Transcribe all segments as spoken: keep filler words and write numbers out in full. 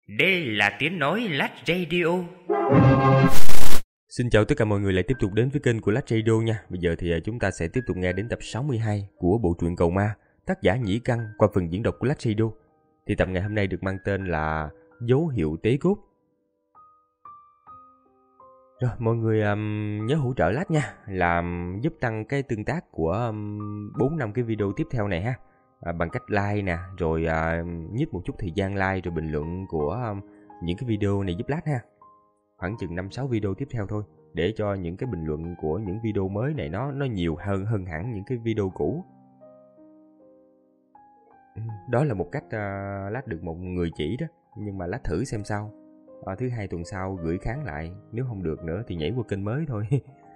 Đây là tiếng nói Lát Radio. Xin chào tất cả mọi người lại tiếp tục đến với kênh của Lát Radio nha. Bây giờ thì chúng ta sẽ tiếp tục nghe đến tập sáu mươi hai của bộ truyện Cầu Ma, tác giả Nhĩ Căn qua phần diễn đọc của Lát Radio. Thì tập ngày hôm nay được mang tên là Dấu hiệu tế cốt. Rồi, mọi người um, nhớ hỗ trợ Lát nha, làm giúp tăng cái tương tác của um, bốn năm cái video tiếp theo này ha. À, bằng cách like nè, rồi à, nhích một chút thời gian like rồi bình luận của um, những cái video này giúp Lát ha. Khoảng chừng năm sáu video tiếp theo thôi, để cho những cái bình luận của những video mới này nó nó nhiều hơn hơn hẳn những cái video cũ. Đó là một cách uh, Lát được một người chỉ đó, nhưng mà Lát thử xem sao. À, thứ hai tuần sau gửi kháng lại, nếu không được nữa thì nhảy qua kênh mới thôi.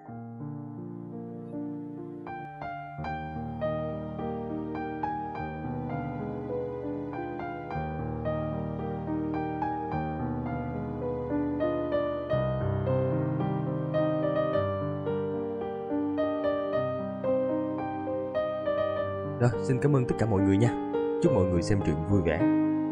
Rồi, xin cảm ơn tất cả mọi người nha. Chúc mọi người xem truyện vui vẻ.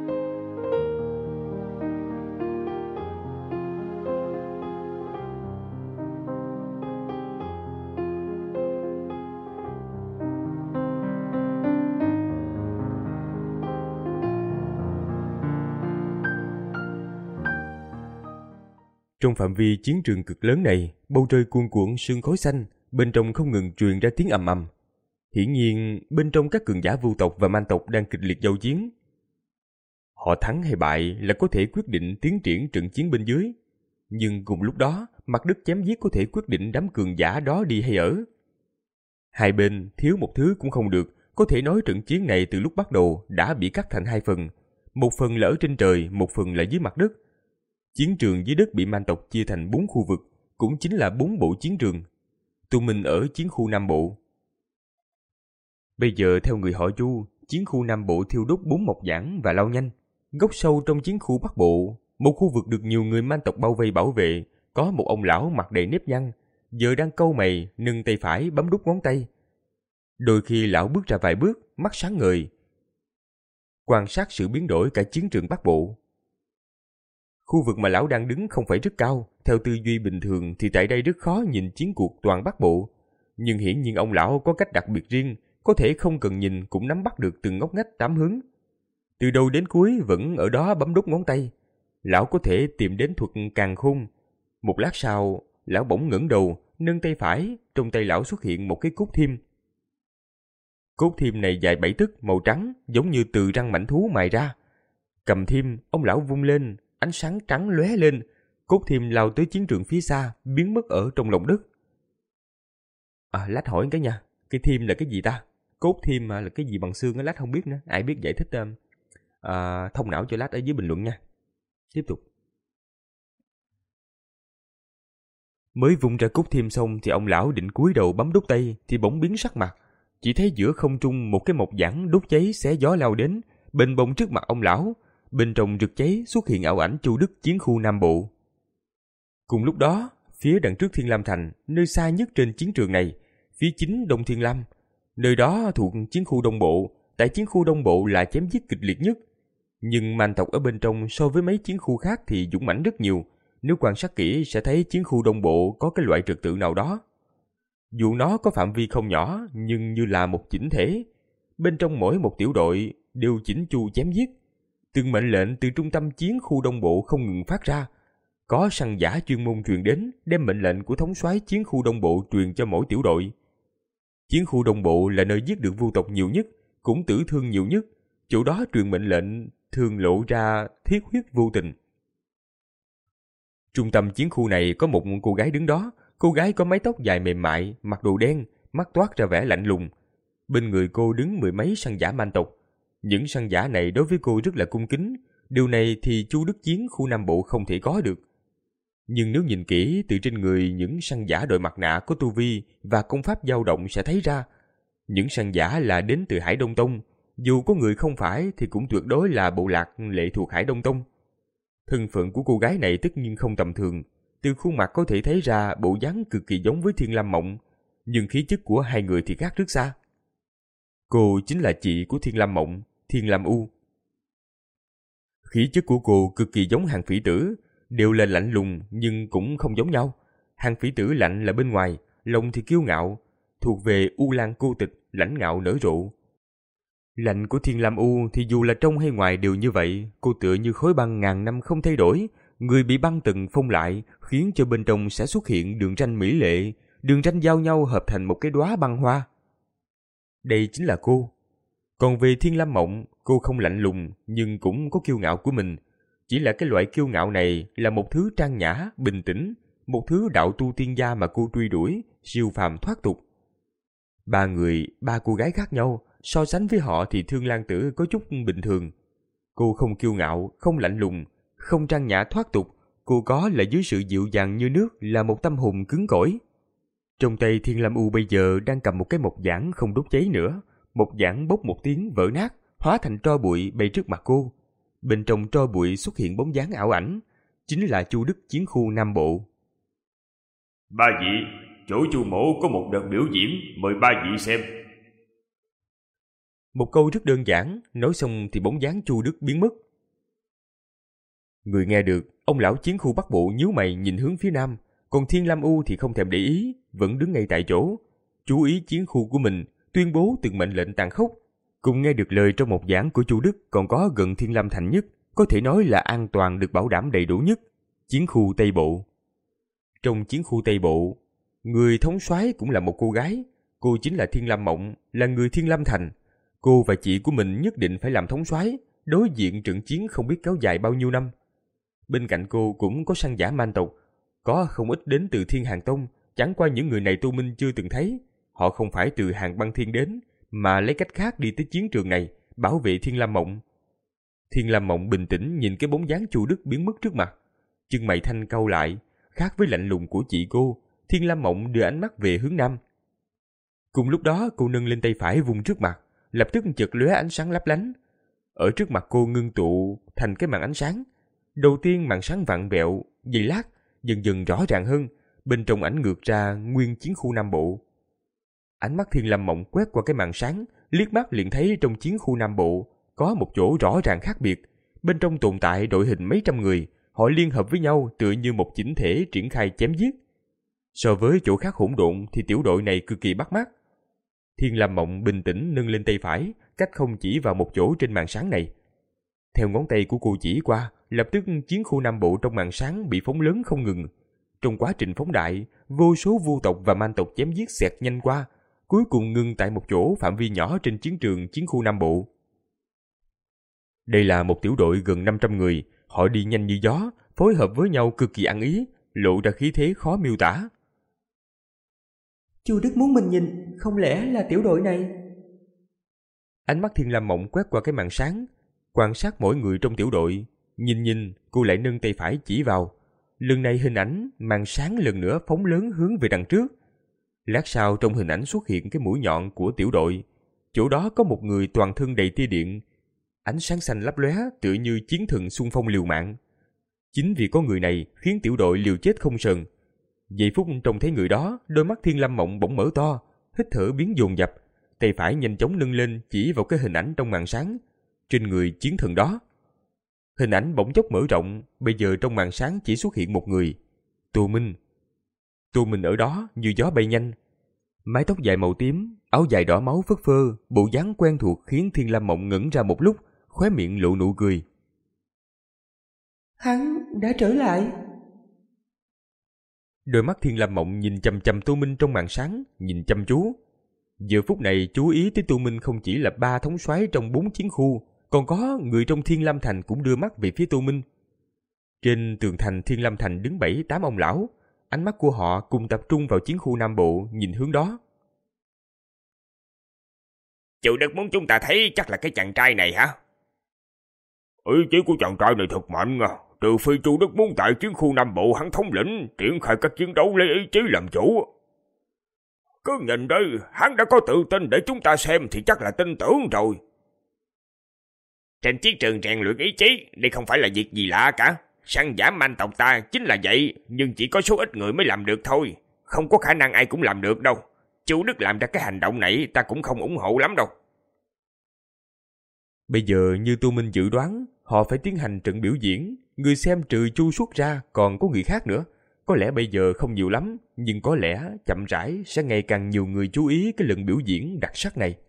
Trong phạm vi chiến trường cực lớn này, bầu trời cuồn cuộn sương khói xanh, bên trong không ngừng truyền ra tiếng ầm ầm. Hiển nhiên, bên trong các cường giả vu tộc và man tộc đang kịch liệt giao chiến. Họ thắng hay bại là có thể quyết định tiến triển trận chiến bên dưới. Nhưng cùng lúc đó, mặt đất chém giết có thể quyết định đám cường giả đó đi hay ở. Hai bên thiếu một thứ cũng không được, có thể nói trận chiến này từ lúc bắt đầu đã bị cắt thành hai phần. Một phần là ở trên trời, một phần là dưới mặt đất. Chiến trường dưới đất bị man tộc chia thành bốn khu vực, cũng chính là bốn bộ chiến trường. Tụi mình ở chiến khu Nam Bộ. Bây giờ theo người họ Chu, chiến khu Nam Bộ thiêu đốt bốn mộc giảng và lao nhanh. Góc sâu trong chiến khu Bắc Bộ, một khu vực được nhiều người man tộc bao vây bảo vệ, có một ông lão mặt đầy nếp nhăn, giờ đang cau mày, nâng tay phải bấm đút ngón tay. Đôi khi lão bước ra vài bước, mắt sáng ngời, quan sát sự biến đổi cả chiến trường Bắc Bộ. Khu vực mà lão đang đứng không phải rất cao, theo tư duy bình thường thì tại đây rất khó nhìn chiến cuộc toàn Bắc Bộ. Nhưng hiển nhiên ông lão có cách đặc biệt riêng, có thể không cần nhìn cũng nắm bắt được từng ngóc ngách tám hướng. Từ đầu đến cuối vẫn ở đó bấm đốt ngón tay. Lão có thể tìm đến thuật càn khôn. Một lát sau, lão bỗng ngẩng đầu, nâng tay phải, trong tay lão xuất hiện một cái cốt thiêm. Cốt thiêm này dài bảy tấc, màu trắng, giống như từ răng mãnh thú mài ra. Cầm thiêm, ông lão vung lên, ánh sáng trắng lóe lên, cốt thiêm lao tới chiến trường phía xa, biến mất ở trong lòng đất. À, Lát hỏi cái nha, cái thiêm là cái gì ta? Cốt thiêm là cái gì bằng xương á, Lát không biết nữa. Ai biết giải thích uh, uh, thông não cho Lát ở dưới bình luận nha. Tiếp tục. Mới vung ra cốt thiêm xong thì ông lão định cúi đầu bấm đốt tay thì bỗng biến sắc mặt. Chỉ thấy giữa không trung một cái mộc giảng đốt cháy xé gió lao đến, bên bông trước mặt ông lão. Bên trong rực cháy xuất hiện ảo ảnh Chu Đức chiến khu Nam Bộ. Cùng lúc đó, phía đằng trước Thiên Lam Thành, nơi xa nhất trên chiến trường này, phía chính Đông Thiên Lam, nơi đó thuộc chiến khu Đông Bộ. Tại chiến khu Đông Bộ là chém giết kịch liệt nhất. Nhưng man tộc ở bên trong so với mấy chiến khu khác thì dũng mãnh rất nhiều. Nếu quan sát kỹ sẽ thấy chiến khu Đông Bộ có cái loại trật tự nào đó. Dù nó có phạm vi không nhỏ nhưng như là một chỉnh thể. Bên trong mỗi một tiểu đội đều chỉnh chu chém giết. Từng mệnh lệnh từ trung tâm chiến khu Đông Bộ không ngừng phát ra. Có săn giả chuyên môn truyền đến, đem mệnh lệnh của thống soái chiến khu Đông Bộ truyền cho mỗi tiểu đội. Chiến khu Đông Bộ là nơi giết được vu tộc nhiều nhất, cũng tử thương nhiều nhất. Chỗ đó truyền mệnh lệnh thường lộ ra thiết huyết vô tình. Trung tâm chiến khu này có một cô gái đứng đó. Cô gái có mái tóc dài mềm mại, mặc đồ đen, mắt toát ra vẻ lạnh lùng. Bên người cô đứng mười mấy săn giả man tộc. Những săn giả này đối với cô rất là cung kính. Điều này thì Chu Đức chiến khu Nam Bộ không thể có được. Nhưng nếu nhìn kỹ từ trên người những săn giả đội mặt nạ có tu vi và công pháp dao động sẽ thấy ra, những săn giả là đến từ Hải Đông Tông. Dù có người không phải thì cũng tuyệt đối là bộ lạc lệ thuộc Hải Đông Tông. Thân phận của cô gái này tất nhiên không tầm thường. Từ khuôn mặt có thể thấy ra bộ dáng cực kỳ giống với Thiên Lam Mộng, nhưng khí chất của hai người thì khác rất xa. Cô chính là chị của Thiên Lam Mộng, Thiên Lam U. Khí chất của cô cực kỳ giống Hàng Phỉ Tử, đều là lạnh lùng nhưng cũng không giống nhau. Hàng Phỉ Tử lạnh là bên ngoài, lòng thì kiêu ngạo, thuộc về U Lan cô tịch, lãnh ngạo nở rộ. Lạnh của Thiên Lam U thì dù là trong hay ngoài đều như vậy, cô tựa như khối băng ngàn năm không thay đổi, người bị băng từng phong lại, khiến cho bên trong sẽ xuất hiện đường ranh mỹ lệ, đường ranh giao nhau hợp thành một cái đóa băng hoa. Đây chính là cô. Còn về Thiên Lam Mộng, cô không lạnh lùng nhưng cũng có kiêu ngạo của mình. Chỉ là cái loại kiêu ngạo này là một thứ trang nhã, bình tĩnh, một thứ đạo tu tiên gia mà cô truy đuổi, siêu phàm thoát tục. Ba người, ba cô gái khác nhau, so sánh với họ thì Thương Lan Tử có chút bình thường. Cô không kiêu ngạo, không lạnh lùng, không trang nhã thoát tục, cô có là dưới sự dịu dàng như nước, là một tâm hồn cứng cỏi. Trong tay Thiên Lam U bây giờ đang cầm một cái mộc giản không đốt cháy nữa, mộc giản bốc một tiếng vỡ nát, hóa thành tro bụi bay trước mặt cô. Bên trong tro bụi xuất hiện bóng dáng ảo ảnh, chính là Chu Đức chiến khu Nam Bộ. Ba vị, chỗ Chu mỗ có một đợt biểu diễn, mời ba vị xem. Một câu rất đơn giản, nói xong thì bóng dáng Chu Đức biến mất. Người nghe được, ông lão chiến khu Bắc Bộ nhíu mày nhìn hướng phía nam, còn Thiên Lam U thì không thèm để ý, vẫn đứng ngay tại chỗ, chú ý chiến khu của mình, tuyên bố từng mệnh lệnh tàn khốc. Cùng nghe được lời trong một giảng của Chu Đức còn có gần Thiên Lam Thành nhất, có thể nói là an toàn được bảo đảm đầy đủ nhất, chiến khu Tây Bộ. Trong chiến khu Tây Bộ, người thống soái cũng là một cô gái, cô chính là Thiên Lam Mộng, là người Thiên Lam Thành. Cô và chị của mình nhất định phải làm thống soái, đối diện trận chiến không biết kéo dài bao nhiêu năm. Bên cạnh cô cũng có săn giả man tộc, có không ít đến từ Thiên Hàng Tông, chẳng qua những người này Tu Minh chưa từng thấy. Họ không phải từ Hàng Băng Thiên đến, mà lấy cách khác đi tới chiến trường này, bảo vệ Thiên Lam Mộng. Thiên Lam Mộng bình tĩnh nhìn cái bóng dáng Chu Đức biến mất trước mặt. Chân mày thanh cau lại, khác với lạnh lùng của chị cô, Thiên Lam Mộng đưa ánh mắt về hướng nam. Cùng lúc đó cô nâng lên tay phải vùng trước mặt, lập tức chợt lóe ánh sáng lấp lánh. Ở trước mặt cô ngưng tụ thành cái màn ánh sáng. Đầu tiên màn sáng vặn vẹo, giây lát, dần dần rõ ràng hơn, bên trong ảnh ngược ra nguyên chiến khu Nam Bộ. Ánh mắt Thiên Lam Mộng quét qua cái màn sáng, liếc mắt liền thấy trong chiến khu Nam Bộ có một chỗ rõ ràng khác biệt. Bên trong tồn tại đội hình mấy trăm người, họ liên hợp với nhau tựa như một chỉnh thể triển khai chém giết. So với chỗ khác hỗn độn thì tiểu đội này cực kỳ bắt mắt. Thiên Lam Mộng bình tĩnh nâng lên tay phải, cách không chỉ vào một chỗ trên màn sáng này. Theo ngón tay của cô chỉ qua, lập tức chiến khu Nam Bộ trong màn sáng bị phóng lớn không ngừng. Trong quá trình phóng đại, vô số vu tộc và man tộc chém giết xẹt nhanh qua, cuối cùng ngừng tại một chỗ phạm vi nhỏ trên chiến trường chiến khu Nam Bộ. Đây là một tiểu đội gần năm trăm người, họ đi nhanh như gió, phối hợp với nhau cực kỳ ăn ý, lộ ra khí thế khó miêu tả. Chu Đức muốn mình nhìn, không lẽ là tiểu đội này? Ánh mắt Thiên Lam Mộng quét qua cái màn sáng, quan sát mỗi người trong tiểu đội. Nhìn nhìn, cô lại nâng tay phải chỉ vào. Lần này hình ảnh, màn sáng lần nữa phóng lớn hướng về đằng trước. Lát sau trong hình ảnh xuất hiện cái mũi nhọn của tiểu đội. Chỗ đó có một người toàn thân đầy tia điện. Ánh sáng xanh lấp lóe tựa như chiến thần xung phong liều mạng. Chính vì có người này khiến tiểu đội liều chết không sờn. Giây phút trông thấy người đó, đôi mắt Thiên Lam Mộng bỗng mở to, hít thở biến dồn dập, tay phải nhanh chóng nâng lên chỉ vào cái hình ảnh trong màn sáng, trên người chiến thần đó. Hình ảnh bỗng chốc mở rộng, bây giờ trong màn sáng chỉ xuất hiện một người, Tô Minh. Tô Minh ở đó như gió bay nhanh, mái tóc dài màu tím, áo dài đỏ máu phất phơ, bộ dáng quen thuộc khiến Thiên Lam Mộng ngẩn ra một lúc, khóe miệng lộ nụ cười. Hắn đã trở lại. Đôi mắt Thiên Lam Mộng nhìn chằm chằm Tô Minh trong màn sáng, nhìn chăm chú. Giờ phút này chú ý tới Tô Minh không chỉ là ba thống soái trong bốn chiến khu, còn có người trong Thiên Lam Thành cũng đưa mắt về phía Tô Minh. Trên tường thành Thiên Lam Thành đứng bảy tám ông lão, ánh mắt của họ cùng tập trung vào chiến khu Nam Bộ, nhìn hướng đó. Chủ Đức muốn chúng ta thấy chắc là cái chàng trai này hả? Ý chí của chàng trai này thật mạnh à. Trừ phi Chu Đức muốn tại chiến khu Nam Bộ hắn thống lĩnh, triển khai các chiến đấu lấy ý chí làm chủ. Cứ nhìn đây, hắn đã có tự tin để chúng ta xem thì chắc là tin tưởng rồi. Trên chiến trường rèn luyện ý chí, đây không phải là việc gì lạ cả. Săn giảm man tộc ta chính là vậy, nhưng chỉ có số ít người mới làm được thôi. Không có khả năng ai cũng làm được đâu. Chu Đức làm ra cái hành động này ta cũng không ủng hộ lắm đâu. Bây giờ như Tô Minh dự đoán, họ phải tiến hành trận biểu diễn, người xem trừ Chu Xuất ra còn có người khác nữa. Có lẽ bây giờ không nhiều lắm, nhưng có lẽ chậm rãi sẽ ngày càng nhiều người chú ý cái lần biểu diễn đặc sắc này.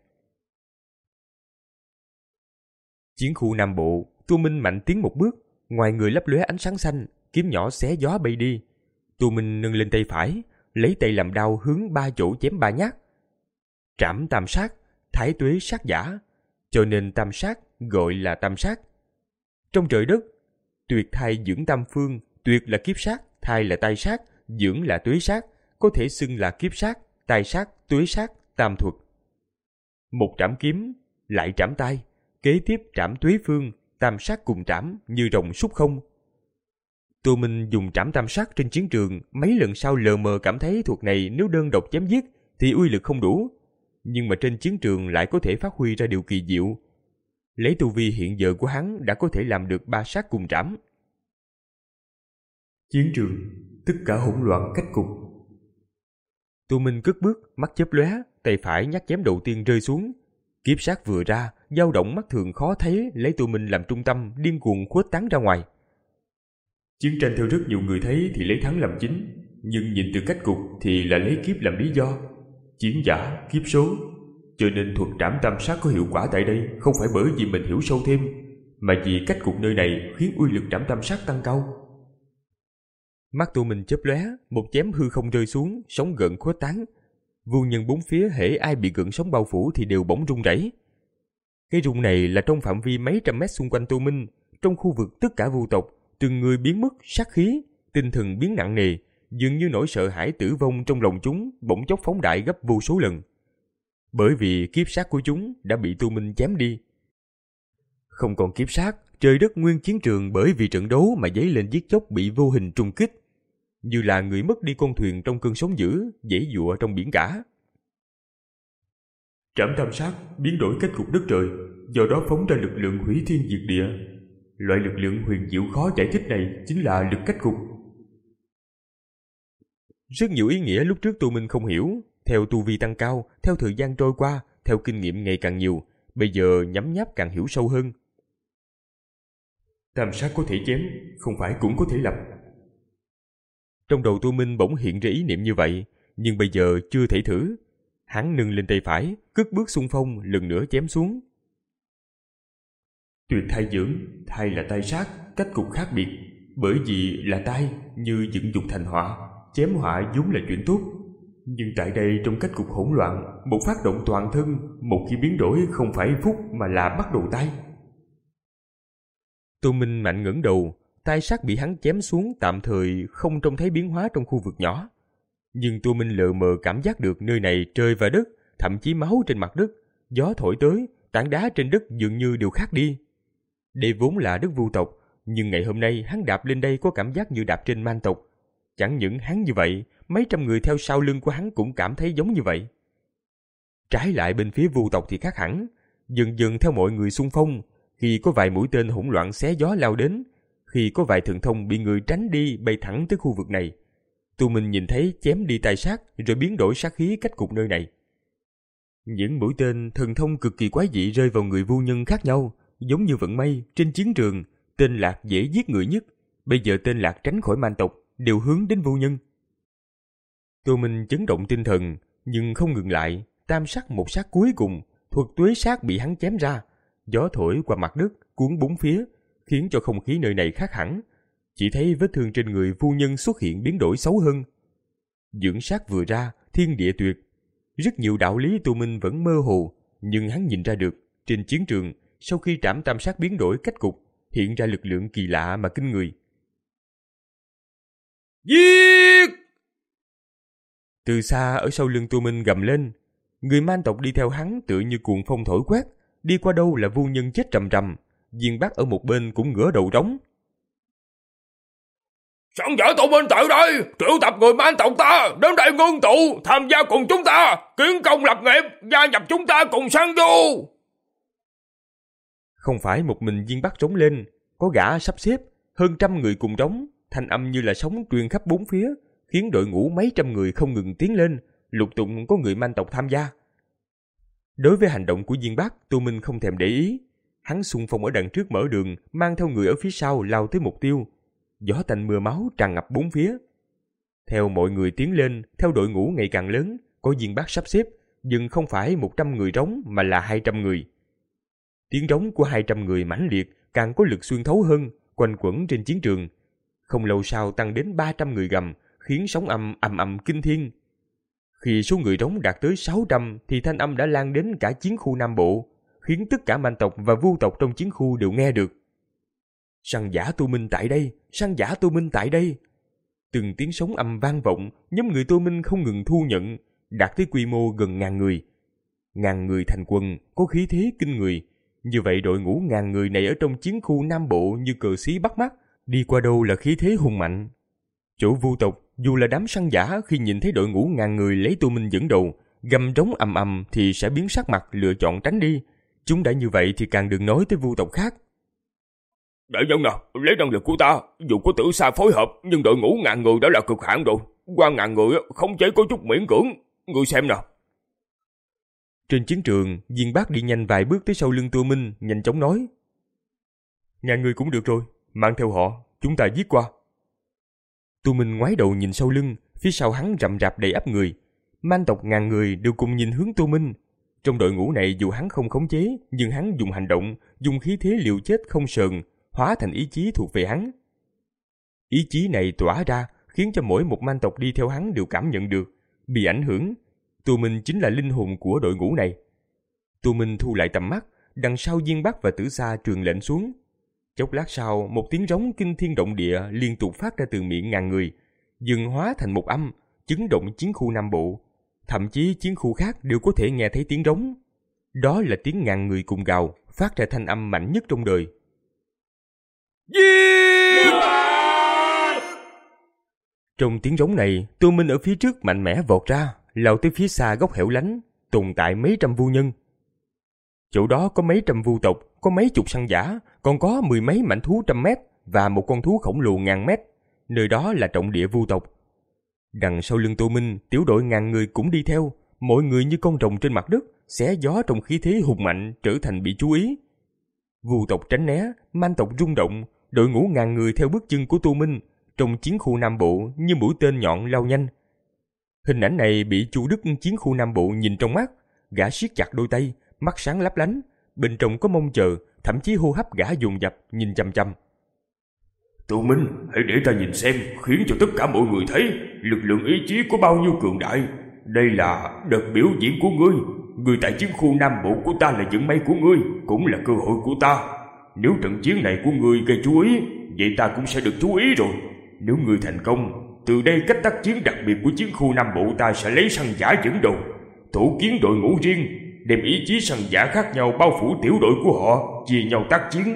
Chiến khu Nam Bộ, Tô Minh mạnh tiến một bước, ngoài người lấp lóe ánh sáng xanh, kiếm nhỏ xé gió bay đi. Tô Minh nâng lên tay phải, lấy tay làm đao hướng ba chỗ chém ba nhát. Trảm tam sát, thái tuế sát giả, cho nên tam sát gọi là tam sát. Trong trời đất, tuyệt thai dưỡng tam phương, tuyệt là kiếp sát, thai là tai sát, dưỡng là tuế sát, có thể xưng là kiếp sát, tai sát, tuế sát, tam thuật. Một trảm kiếm, lại trảm tai, kế tiếp trảm tuế phương, tam sát cùng trảm như rồng xúc không. Tô Minh dùng trảm tam sát trên chiến trường, mấy lần sau lờ mờ cảm thấy thuật này nếu đơn độc chém giết thì uy lực không đủ, nhưng mà trên chiến trường lại có thể phát huy ra điều kỳ diệu. Lấy tu vi hiện giờ của hắn đã có thể làm được ba sát cùng trảm. Chiến trường, tất cả hỗn loạn cách cục. Tô Minh cất bước, mắt chớp lóe, tay phải nhát chém đầu tiên rơi xuống. Kiếp sát vừa ra, dao động mắt thường khó thấy lấy Tô Minh làm trung tâm, điên cuồng khuếch tán ra ngoài. Chiến tranh theo rất nhiều người thấy thì lấy thắng làm chính, nhưng nhìn từ cách cục thì là lấy kiếp làm lý do. Chiến giả, kiếp số. Cho nên thuật trảm tam sát có hiệu quả tại đây không phải bởi vì mình hiểu sâu thêm, mà vì cách cục nơi này khiến uy lực trảm tam sát tăng cao. Mắt Tô Minh chớp lóe, một chém hư không rơi xuống, sóng gợn khuếch tán. Vô nhân bốn phía hễ ai bị gợn sóng bao phủ thì đều bỗng rung rẩy. Cái rung này là trong phạm vi mấy trăm mét xung quanh Tô Minh, trong khu vực tất cả vu tộc, từng người biến mất sát khí, tinh thần biến nặng nề, dường như nỗi sợ hãi tử vong trong lòng chúng bỗng chốc phóng đại gấp vô số lần. Bởi vì kiếp sát của chúng đã bị Tô Minh chém đi. Không còn kiếp sát, trời đất nguyên chiến trường bởi vì trận đấu mà dấy lên giết chóc bị vô hình trùng kích, như là người mất đi con thuyền trong cơn sóng dữ, giãy giụa trong biển cả. Trảm tam sát biến đổi kết cục đất trời, do đó phóng ra lực lượng hủy thiên diệt địa. Loại lực lượng huyền diệu khó giải thích này chính là lực cách cục. Rất nhiều ý nghĩa lúc trước Tô Minh không hiểu, theo tu vi tăng cao, theo thời gian trôi qua, theo kinh nghiệm ngày càng nhiều, bây giờ nhấm nháp càng hiểu sâu hơn. Tam sát có thể chém, không phải cũng có thể lập. Trong đầu Tô Minh bỗng hiện ra ý niệm như vậy, nhưng bây giờ chưa thể thử. Hắn nâng lên tay phải, cất bước xung phong, lần nữa chém xuống. Tuyệt thai dưỡng, thai là tai sát, cách cục khác biệt. Bởi vì là tai như dựng dục thành họa, chém họa vốn là chuyện tốt. Nhưng tại đây trong cách cục hỗn loạn, một phát động toàn thân, một khi biến đổi không phải phúc mà là bắt đầu tai. Tô Minh mạnh ngẩng đầu, tai sát bị hắn chém xuống tạm thời không trông thấy biến hóa trong khu vực nhỏ. Nhưng Tô Minh lờ mờ cảm giác được nơi này trời và đất, thậm chí máu trên mặt đất, gió thổi tới, tảng đá trên đất dường như đều khác đi. Đây vốn là đất vu tộc, nhưng ngày hôm nay hắn đạp lên đây có cảm giác như đạp trên man tộc. Chẳng những hắn như vậy, mấy trăm người theo sau lưng của hắn cũng cảm thấy giống như vậy. Trái lại bên phía vu tộc thì khác hẳn, dần dần theo mọi người xung phong, khi có vài mũi tên hỗn loạn xé gió lao đến, khi có vài thần thông bị người tránh đi bay thẳng tới khu vực này. Tô Minh nhìn thấy chém đi tai sát rồi biến đổi sát khí cách cục nơi này. Những mũi tên thần thông cực kỳ quái dị rơi vào người vu nhân khác nhau, giống như vận may trên chiến trường, tên Lạc dễ giết người nhất, bây giờ tên Lạc tránh khỏi man tộc, đều hướng đến vu nhân. Tô Minh chấn động tinh thần, nhưng không ngừng lại, tam sát một sát cuối cùng, thuật tuế sát bị hắn chém ra, gió thổi qua mặt đất, cuốn bốn phía, khiến cho không khí nơi này khác hẳn. Chỉ thấy vết thương trên người phu nhân xuất hiện biến đổi xấu hơn. Dưỡng sát vừa ra, thiên địa tuyệt. Rất nhiều đạo lý Tô Minh vẫn mơ hồ, nhưng hắn nhìn ra được, trên chiến trường, sau khi trảm tam sát biến đổi cách cục, hiện ra lực lượng kỳ lạ mà kinh người. Giết! Từ xa ở sau lưng Tô Minh gầm lên, người man tộc đi theo hắn tựa như cuồng phong thổi quét, đi qua đâu là vu nhân chết rầm rầm, Diên Bắc ở một bên cũng ngửa đầu trống. Sẵn giả Tô Minh tại đây, triệu tập người man tộc ta đến đây ngưng tụ, tham gia cùng chúng ta, kiến công lập nghiệp, gia nhập chúng ta cùng sang du. Không phải một mình Diên Bắc trống lên, có gã sắp xếp, hơn trăm người cùng trống, thanh âm như là sóng truyền khắp bốn phía, khiến đội ngũ mấy trăm người không ngừng tiến lên, lục tục có người man tộc tham gia. Đối với hành động của Diên Bắc, Tô Minh không thèm để ý. Hắn xung phong ở đằng trước mở đường, mang theo người ở phía sau lao tới mục tiêu. Gió tanh mưa máu tràn ngập bốn phía. Theo mọi người tiến lên, theo đội ngũ ngày càng lớn, có Diên Bác sắp xếp, nhưng không phải một trăm người trống mà là hai trăm người. Tiếng trống của hai trăm người mãnh liệt, càng có lực xuyên thấu hơn, quanh quẩn trên chiến trường. Không lâu sau tăng đến ba trăm người gầm, khiến sóng âm ầm ầm kinh thiên. Khi số người trống đạt tới sáu trăm thì thanh âm đã lan đến cả chiến khu Nam Bộ, khiến tất cả man tộc và vu tộc trong chiến khu đều nghe được. Săn giả Tô Minh tại đây, săn giả Tô Minh tại đây. Từng tiếng sóng âm vang vọng, nhóm người Tô Minh không ngừng thu nhận, đạt tới quy mô gần ngàn người. Ngàn người thành quân, có khí thế kinh người. Như vậy đội ngũ ngàn người này ở trong chiến khu Nam Bộ như cờ xí bắt mắt, đi qua đâu là khí thế hùng mạnh. Chỗ vu tộc, dù là đám săn giả khi nhìn thấy đội ngũ ngàn người lấy Tô Minh dẫn đầu, gầm trống ầm ầm thì sẽ biến sắc mặt lựa chọn tránh đi. Chúng đã như vậy thì càng đừng nói tới vu tộc khác. Đại nhân nào, lấy năng lực của ta, dù có Tử Sa phối hợp, nhưng đội ngũ ngàn người đã là cực hạn rồi. Qua ngàn người không chế có chút miễn cưỡng, ngươi xem nào. Trên chiến trường, Diên Bác đi nhanh vài bước tới sau lưng Tô Minh, nhanh chóng nói. Ngàn người cũng được rồi, mang theo họ, chúng ta giết qua. Tô Minh ngoái đầu nhìn sau lưng, phía sau hắn rậm rạp đầy ắp người. Man tộc ngàn người đều cùng nhìn hướng Tô Minh. Trong đội ngũ này dù hắn không khống chế, nhưng hắn dùng hành động, dùng khí thế liều chết không sờn, hóa thành ý chí thuộc về hắn. Ý chí này tỏa ra, khiến cho mỗi một man tộc đi theo hắn đều cảm nhận được, bị ảnh hưởng. Tô Minh chính là linh hồn của đội ngũ này. Tô Minh thu lại tầm mắt, đằng sau Diên Bác và Tử Sa truyền lệnh xuống. Chốc lát sau, một tiếng rống kinh thiên động địa liên tục phát ra từ miệng ngàn người, dần hóa thành một âm, chấn động chiến khu Nam Bộ. Thậm chí chiến khu khác đều có thể nghe thấy tiếng rống. Đó là tiếng ngàn người cùng gào, phát ra thanh âm mạnh nhất trong đời. Yeah! Trong tiếng rống này, Tô Minh ở phía trước mạnh mẽ vọt ra, lao tới phía xa góc hẻo lánh, tồn tại mấy trăm vu nhân. Chỗ đó có mấy trăm vu tộc, có mấy chục săn giả, còn có mười mấy mãnh thú trăm mét và một con thú khổng lồ ngàn mét. Nơi đó là trọng địa vu tộc. Đằng sau lưng Tô Minh, tiểu đội ngàn người cũng đi theo, mọi người như con rồng trên mặt đất, xé gió trong khí thế hùng mạnh trở thành bị chú ý. Vu tộc tránh né, man tộc rung động, đội ngũ ngàn người theo bước chân của Tô Minh, trong chiến khu Nam Bộ như mũi tên nhọn lao nhanh. Hình ảnh này bị Chu Đức chiến khu Nam Bộ nhìn trong mắt, gã siết chặt đôi tay, mắt sáng lấp lánh, bên trong có mong chờ, thậm chí hô hấp gã dồn dập nhìn chăm chăm. Tô Minh, hãy để ta nhìn xem, khiến cho tất cả mọi người thấy lực lượng ý chí có bao nhiêu cường đại. Đây là đợt biểu diễn của ngươi. Ngươi tại chiến khu Nam Bộ của ta là vận may của ngươi, cũng là cơ hội của ta. Nếu trận chiến này của ngươi gây chú ý, vậy ta cũng sẽ được chú ý rồi. Nếu ngươi thành công, từ đây cách tác chiến đặc biệt của chiến khu Nam Bộ ta sẽ lấy săn giả dẫn đầu, tổ kiến đội ngũ riêng, đem ý chí săn giả khác nhau bao phủ tiểu đội của họ, chia nhau tác chiến.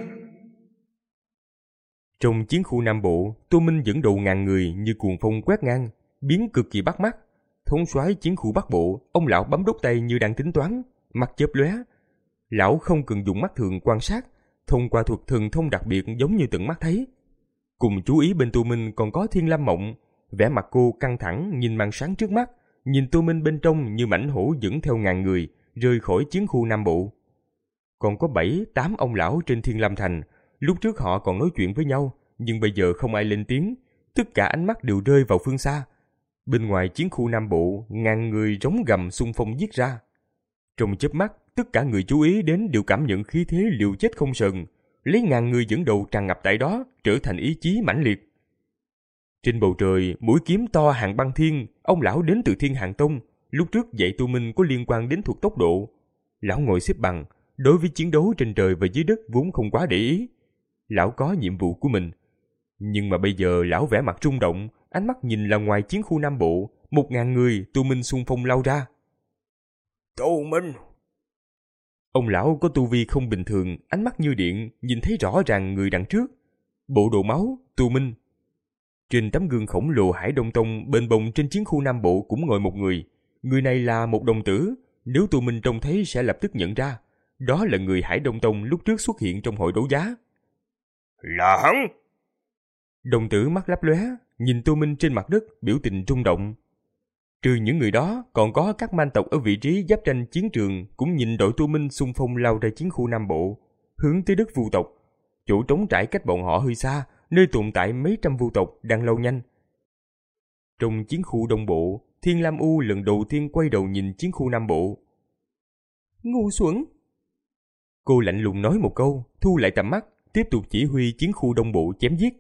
Trong chiến khu Nam Bộ, Tô Minh dẫn đầu ngàn người như cuồng phong quét ngang, biến cực kỳ bắt mắt. Thống soái chiến khu Bắc Bộ, ông lão bấm đốt tay như đang tính toán, mắt chớp lóe. Lão không cần dùng mắt thường quan sát, thông qua thuật thần thông đặc biệt giống như tận mắt thấy. Cùng chú ý bên Tô Minh còn có Thiên Lam Mộng, vẻ mặt cô căng thẳng nhìn màn sáng trước mắt, nhìn Tô Minh bên trong như mãnh hổ dẫn theo ngàn người rời khỏi chiến khu Nam Bộ. Còn có bảy, tám ông lão trên Thiên Lam Thành, lúc trước họ còn nói chuyện với nhau, nhưng bây giờ không ai lên tiếng, tất cả ánh mắt đều rơi vào phương xa. Bên ngoài chiến khu Nam Bộ, ngàn người rống gầm xung phong giết ra. Trong chớp mắt, tất cả người chú ý đến đều cảm nhận khí thế liều chết không sờn, lấy ngàn người dẫn đầu tràn ngập tại đó, trở thành ý chí mãnh liệt. Trên bầu trời, mũi kiếm to hàng băng thiên, ông lão đến từ Thiên Hàn Tông, lúc trước dạy Tô Minh có liên quan đến thuật tốc độ. Lão ngồi xếp bằng, đối với chiến đấu trên trời và dưới đất vốn không quá để ý. Lão có nhiệm vụ của mình. Nhưng mà bây giờ lão vẻ mặt rung động, ánh mắt nhìn là ngoài chiến khu Nam Bộ, một ngàn người Tô Minh xung phong lao ra. Tô Minh! Ông lão có tu vi không bình thường, ánh mắt như điện, nhìn thấy rõ ràng người đằng trước. Bộ đồ máu, Tô Minh. Trên tấm gương khổng lồ Hải Đông Tông bên bồng trên chiến khu Nam Bộ cũng ngồi một người. Người này là một đồng tử, nếu Tô Minh trông thấy sẽ lập tức nhận ra. Đó là người Hải Đông Tông lúc trước xuất hiện trong hội đấu giá. Là hắn! Đồng tử mắt lấp lóe, nhìn Tô Minh trên mặt đất, biểu tình rung động. Trừ những người đó, còn có các man tộc ở vị trí giáp tranh chiến trường cũng nhìn đội Tô Minh xung phong lao ra chiến khu Nam Bộ. hướng tới đất vu tộc. Chỗ trống trải cách bọn họ hơi xa, nơi tồn tại mấy trăm vu tộc đang lao nhanh. Trong chiến khu Đông Bộ, Thiên Lam U lần đầu tiên quay đầu nhìn chiến khu Nam Bộ. Ngu xuẩn! Cô lạnh lùng nói một câu, thu lại tầm mắt, tiếp tục chỉ huy chiến khu Đông Bộ chém giết.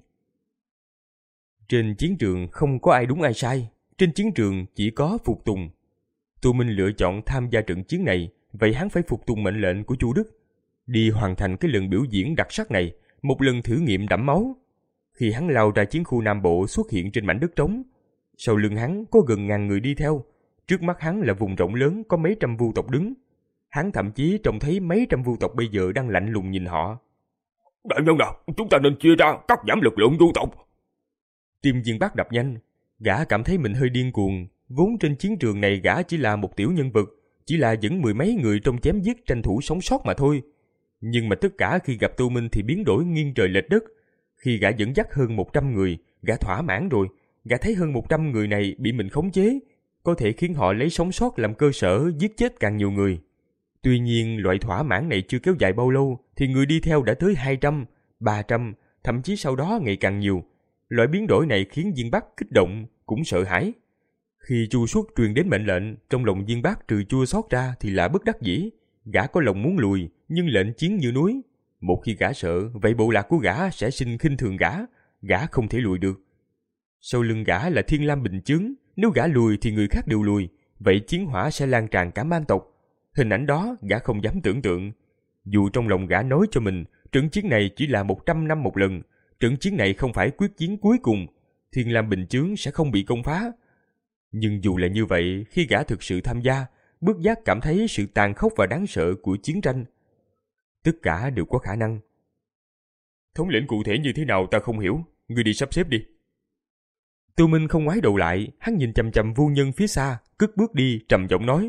Trên chiến trường không có ai đúng ai sai, trên chiến trường chỉ có phục tùng. Tô Minh lựa chọn tham gia trận chiến này, vậy hắn phải phục tùng mệnh lệnh của Chu Đức, đi hoàn thành cái lần biểu diễn đặc sắc này, một lần thử nghiệm đẫm máu. Khi hắn lao ra chiến khu Nam Bộ xuất hiện trên mảnh đất trống, sau lưng hắn có gần ngàn người đi theo, trước mắt hắn là vùng rộng lớn có mấy trăm vu tộc đứng. Hắn thậm chí trông thấy mấy trăm vu tộc bây giờ đang lạnh lùng nhìn họ. Đại nhân nào, chúng ta nên chia ra cắt giảm lực lượng vu tộc. Tim Diên Bắc đập nhanh, gã cảm thấy mình hơi điên cuồng. Vốn trên chiến trường này gã chỉ là một tiểu nhân vật, chỉ là dẫn mười mấy người trong chém giết tranh thủ sống sót mà thôi. Nhưng mà tất cả khi gặp Tô Minh thì biến đổi nghiêng trời lệch đất. Khi gã dẫn dắt hơn một trăm người, gã thỏa mãn rồi. Gã thấy hơn một trăm người này bị mình khống chế, có thể khiến họ lấy sống sót làm cơ sở giết chết càng nhiều người. Tuy nhiên loại thỏa mãn này chưa kéo dài bao lâu thì người đi theo đã tới hai trăm, ba trăm, thậm chí sau đó ngày càng nhiều. Loại biến đổi này khiến Diên Bắc kích động, cũng sợ hãi. Khi Chu Xuất truyền đến mệnh lệnh, trong lòng Diên Bắc trừ chua xót ra thì là bất đắc dĩ. Gã có lòng muốn lùi, nhưng lệnh chiến như núi. Một khi gã sợ, vậy bộ lạc của gã sẽ sinh khinh thường gã, gã không thể lùi được. Sau lưng gã là Thiên Lam Bình Chướng, nếu gã lùi thì người khác đều lùi, vậy chiến hỏa sẽ lan tràn cả man tộc. Hình ảnh đó gã không dám tưởng tượng. Dù trong lòng gã nói cho mình, trận chiến này chỉ là một trăm năm một lần, trận chiến này không phải quyết chiến cuối cùng, Thiên Lam Bình Chướng sẽ không bị công phá. Nhưng dù là như vậy, khi gã thực sự tham gia, bất giác cảm thấy sự tàn khốc và đáng sợ của chiến tranh. Tất cả đều có khả năng. Thống lĩnh cụ thể như thế nào ta không hiểu, ngươi đi sắp xếp đi. Tô Minh không ngoái đầu lại, hắn nhìn chằm chằm Vu Nhân phía xa, cất bước đi trầm giọng nói.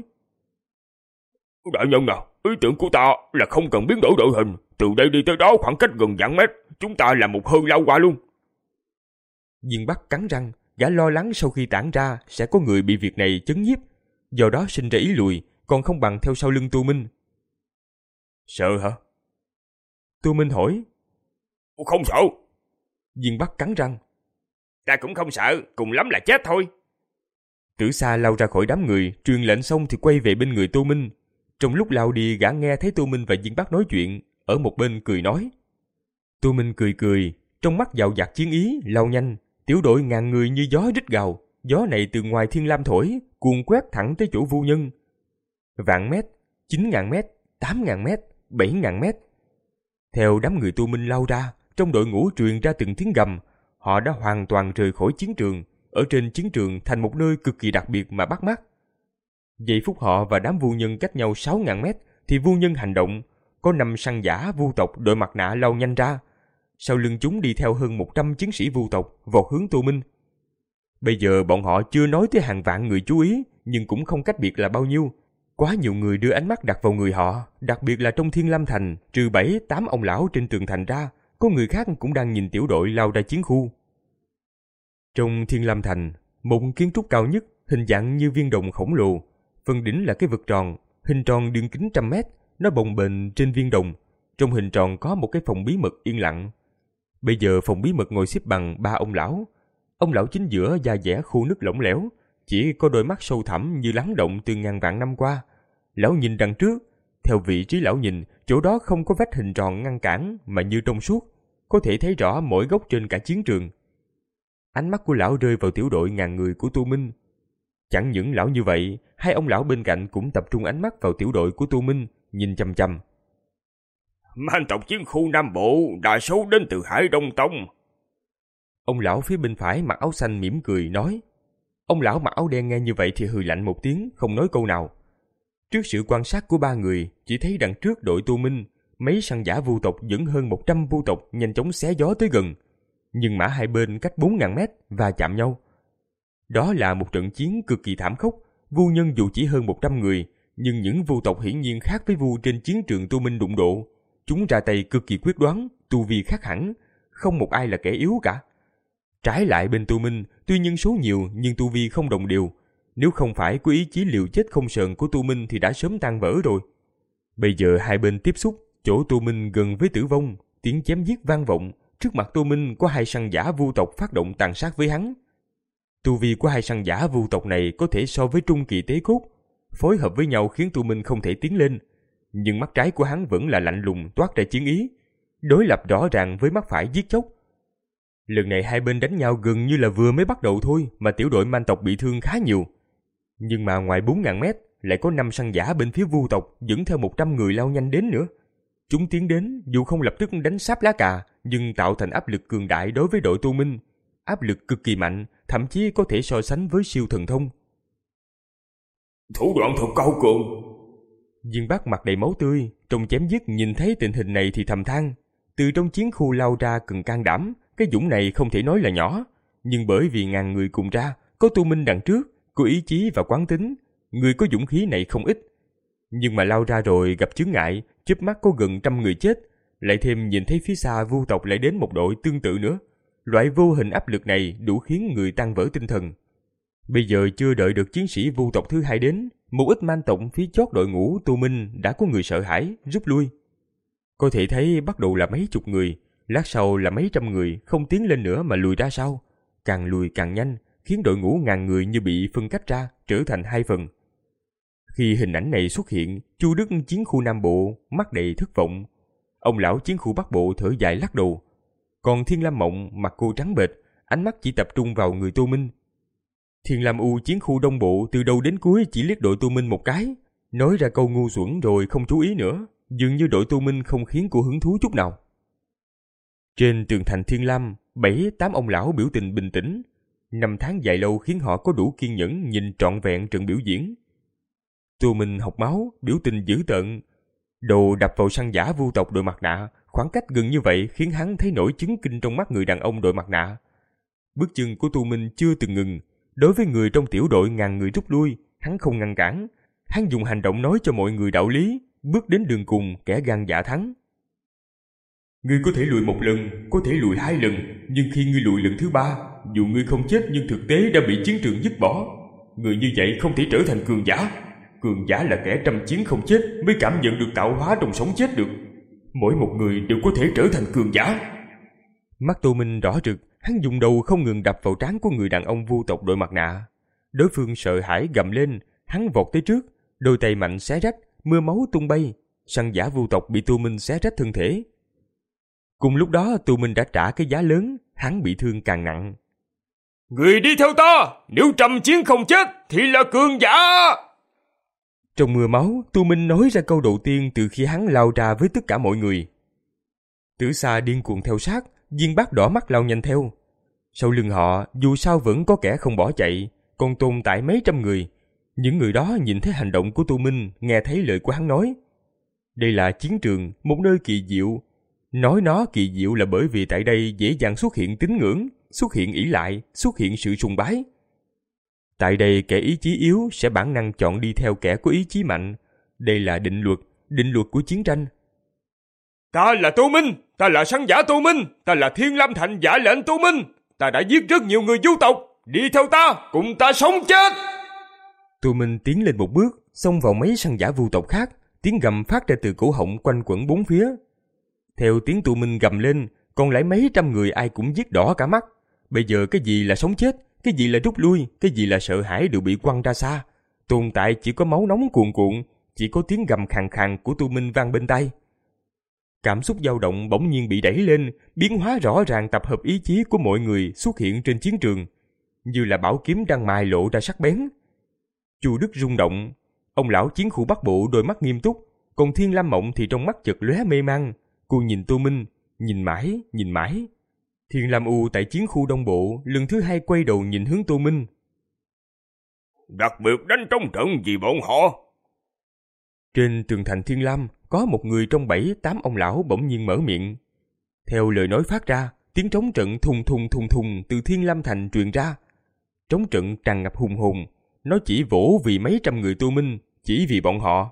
Đại nhân nào, ý tưởng của ta là không cần biến đổi đội hình, từ đây đi tới đó khoảng cách gần vạn mét, chúng ta làm một hơi lao qua luôn. Diên Bắc cắn răng, gã lo lắng sau khi tản ra sẽ có người bị việc này chấn nhiếp, do đó sinh ra ý lùi, còn không bằng theo sau lưng Tô Minh. Sợ hả? Tô Minh hỏi. Không sợ. Diên Bắc cắn răng. Ta cũng không sợ, cùng lắm là chết thôi. Tử Sa lao ra khỏi đám người, truyền lệnh xong thì quay về bên người Tô Minh. Trong lúc lao đi, gã nghe thấy Tô Minh và Diên Bắc nói chuyện, ở một bên cười nói. Tô Minh cười cười, trong mắt dạo dạt chiến ý, lao nhanh. Tiểu đội ngàn người như gió rít gào, gió này từ ngoài Thiên Lam thổi, cuồn quét thẳng tới chỗ Vu Nhân. Vạn mét, chín ngàn mét, tám ngàn mét, bảy ngàn mét. Theo đám người Tô Minh lao ra, trong đội ngũ truyền ra từng tiếng gầm, họ đã hoàn toàn rời khỏi chiến trường, ở trên chiến trường thành một nơi cực kỳ đặc biệt mà bắt mắt. Giây phút họ và đám Vu Nhân cách nhau sáu ngàn mét thì Vu Nhân hành động, có năm săn giả Vu tộc đội mặt nạ lao nhanh ra. Sau lưng chúng đi theo hơn một trăm chiến sĩ Vu tộc vọt hướng Tô Minh. Bây giờ bọn họ chưa nói tới hàng vạn người chú ý, nhưng cũng không cách biệt là bao nhiêu. Quá nhiều người đưa ánh mắt đặt vào người họ, đặc biệt là trong Thiên Lam Thành, trừ bảy, tám ông lão trên tường thành ra, có người khác cũng đang nhìn tiểu đội lao ra chiến khu. Trong Thiên Lam Thành, một kiến trúc cao nhất, hình dạng như viên đồng khổng lồ, phần đỉnh là cái vực tròn, hình tròn đường kính trăm mét, nó bồng bềnh trên viên đồng. Trong hình tròn có một cái phòng bí mật yên lặng. Bây giờ phòng bí mật ngồi xếp bằng ba ông lão. Ông lão chính giữa da dẻ khô nứt lỏng lẻo, chỉ có đôi mắt sâu thẳm như lắng động từ ngàn vạn năm qua. Lão nhìn đằng trước, theo vị trí lão nhìn, chỗ đó không có vách hình tròn ngăn cản mà như trong suốt, có thể thấy rõ mỗi góc trên cả chiến trường. Ánh mắt của lão rơi vào tiểu đội ngàn người của Tô Minh. Chẳng những lão như vậy, hai ông lão bên cạnh cũng tập trung ánh mắt vào tiểu đội của Tô Minh, nhìn chằm chằm. Man tộc chiến khu Nam Bộ đa số đến từ Hải Đông Tông. Ông lão phía bên phải mặc áo xanh mỉm cười nói. Ông lão mặc áo đen nghe như vậy thì hừ lạnh một tiếng, không nói câu nào. Trước sự quan sát của ba người, chỉ thấy đằng trước đội Tô Minh, mấy săn giả Vu tộc dẫn hơn một trăm Vu tộc nhanh chóng xé gió tới gần. Nhưng mã hai bên cách bốn ngàn mét và chạm nhau. Đó là một trận chiến cực kỳ thảm khốc. Vu nhân dù chỉ hơn một trăm người, nhưng những Vu tộc hiển nhiên khác với Vu trên chiến trường Tô Minh đụng độ. Chúng ra tay cực kỳ quyết đoán, tu vi khác hẳn, không một ai là kẻ yếu cả. Trái lại bên Tô Minh, tuy nhân số nhiều nhưng tu vi không đồng đều. Nếu không phải có ý chí liều chết không sờn của Tô Minh thì đã sớm tan vỡ rồi. Bây giờ hai bên tiếp xúc, Chỗ Tô Minh gần với tử vong, tiếng chém giết vang vọng. Trước mặt Tô Minh có hai săn giả vu tộc phát động tàn sát với hắn. Tu vi của hai săn giả vu tộc này có thể so với trung kỳ tế cốt, phối hợp với nhau khiến Tô Minh không thể tiến lên. Nhưng mắt trái của hắn vẫn là lạnh lùng toát ra chiến ý, đối lập rõ ràng với mắt phải giết chóc. Lần này hai bên đánh nhau gần như là vừa mới bắt đầu thôi mà tiểu đội man tộc bị thương khá nhiều. Nhưng mà ngoài bốn nghìn mét lại có năm săn giả bên phía vu tộc dẫn theo một trăm người lao nhanh đến nữa. Chúng tiến đến dù không lập tức đánh sáp lá cà, nhưng tạo thành áp lực cường đại đối với đội Tô Minh. Áp lực cực kỳ mạnh, thậm chí có thể so sánh với siêu thần thông. Thủ đoạn thật cao cường. Diên Bắc mặt đầy máu tươi, trong chém giết nhìn thấy tình hình này thì thầm than. Từ trong chiến khu lao ra cần can đảm, cái dũng này không thể nói là nhỏ. Nhưng bởi vì ngàn người cùng ra, có Tô Minh đằng trước, có ý chí và quán tính, người có dũng khí này không ít. Nhưng mà lao ra rồi gặp chướng ngại, chớp mắt có gần trăm người chết, lại thêm nhìn thấy phía xa vu tộc lại đến một đội tương tự nữa. Loại vô hình áp lực này đủ khiến người tan vỡ tinh thần. Bây giờ chưa đợi được chiến sĩ vu tộc thứ hai đến, một ít man tộc phía chót đội ngũ Tô Minh đã có người sợ hãi, rút lui. Có thể thấy bắt đầu là mấy chục người, lát sau là mấy trăm người, không tiến lên nữa mà lùi ra sau. Càng lùi càng nhanh, khiến đội ngũ ngàn người như bị phân cách ra, trở thành hai phần. Khi hình ảnh này xuất hiện, Chu Đức chiến khu Nam Bộ mắt đầy thất vọng. Ông lão chiến khu Bắc Bộ thở dài lắc đầu. Còn Thiên Lam Mộng mặt cô trắng bệch, ánh mắt chỉ tập trung vào người Tô Minh. Thiên Lam U chiến khu Đông Bộ từ đầu đến cuối chỉ liếc đội Tô Minh một cái, nói ra câu ngu xuẩn rồi không chú ý nữa, dường như đội Tô Minh không khiến cô hứng thú chút nào. Trên tường thành Thiên Lam, bảy tám ông lão biểu tình bình tĩnh. Năm tháng dài lâu khiến họ có đủ kiên nhẫn nhìn trọn vẹn trận biểu diễn. Tô Minh học máu, biểu tình dữ tợn. Đồ đập vào săn giả vu tộc đội mặt nạ, khoảng cách gần như vậy khiến hắn thấy nổi chấn kinh trong mắt người đàn ông đội mặt nạ. Bước chân của Tô Minh chưa từng ngừng. Đối với người trong tiểu đội ngàn người rút lui, hắn không ngăn cản. Hắn dùng hành động nói cho mọi người đạo lý, bước đến đường cùng, kẻ gan dạ thắng. Ngươi có thể lùi một lần, có thể lùi hai lần, nhưng khi ngươi lùi lần thứ ba, dù ngươi không chết nhưng thực tế đã bị chiến trường dứt bỏ. Người như vậy không thể trở thành cường giả. Cường giả là kẻ trăm chiến không chết mới cảm nhận được tạo hóa trong sống chết được. Mỗi một người đều có thể trở thành cường giả. Mắt Tô Minh đỏ rực, hắn dùng đầu không ngừng đập vào trán của người đàn ông vu tộc đội mặt nạ. Đối phương sợ hãi gầm lên, hắn vọt tới trước, đôi tay mạnh xé rách, mưa máu tung bay. Săn giả vu tộc bị Tô Minh xé rách thân thể. Cùng lúc đó Tô Minh đã trả cái giá lớn, hắn bị thương càng nặng. Người đi theo ta, nếu trăm chiến không chết thì là cường giả. Trong mưa máu, Tô Minh nói ra câu đầu tiên từ khi hắn lao ra với tất cả mọi người. Tử Sa điên cuồng theo sát, Diên Bác đỏ mắt lao nhanh theo. Sau lưng họ, dù sao vẫn có kẻ không bỏ chạy, còn tồn tại mấy trăm người. Những người đó nhìn thấy hành động của Tô Minh, nghe thấy lời của hắn nói. Đây là chiến trường, một nơi kỳ diệu. Nói nó kỳ diệu là bởi vì tại đây dễ dàng xuất hiện tín ngưỡng, xuất hiện ỷ lại, xuất hiện sự sùng bái. Tại đây kẻ ý chí yếu sẽ bản năng chọn đi theo kẻ có ý chí mạnh. Đây là định luật, định luật của chiến tranh. Ta là Tô Minh, ta là săn giả Tô Minh, ta là Thiên Lam Thành giả lệnh Tô Minh. Ta đã giết rất nhiều người du tộc, đi theo ta, cùng ta sống chết. Tô Minh tiến lên một bước, xông vào mấy săn giả vu tộc khác, tiếng gầm phát ra từ cổ họng quanh quẩn bốn phía. Theo tiếng Tô Minh gầm lên, còn lại mấy trăm người ai cũng giết đỏ cả mắt. Bây giờ cái gì là sống chết, cái gì là rút lui, cái gì là sợ hãi đều bị quăng ra xa. Tồn tại chỉ có máu nóng cuồn cuộn, chỉ có tiếng gầm khàn khàn của Tô Minh vang bên tai. Cảm xúc dao động bỗng nhiên bị đẩy lên, biến hóa rõ ràng tập hợp ý chí của mọi người xuất hiện trên chiến trường, như là bảo kiếm đang mài lộ ra sắc bén. Chu Đức rung động, ông lão chiến khu Bắc Bộ đôi mắt nghiêm túc, còn Thiên Lam Mộng thì trong mắt chợt lóe mê mang. Cô nhìn Tô Minh, nhìn mãi, nhìn mãi. Thiên Lam U tại chiến khu Đông Bộ lần thứ hai quay đầu nhìn hướng Tô Minh. Đặc biệt đánh trong trận vì bọn họ. Trên tường thành Thiên Lam, có một người trong bảy tám ông lão bỗng nhiên mở miệng. Theo lời nói phát ra, tiếng trống trận thùng thùng thùng thùng từ Thiên Lam Thành truyền ra. Trống trận tràn ngập hùng hồn, nó chỉ vỗ vì mấy trăm người Tô Minh, chỉ vì bọn họ.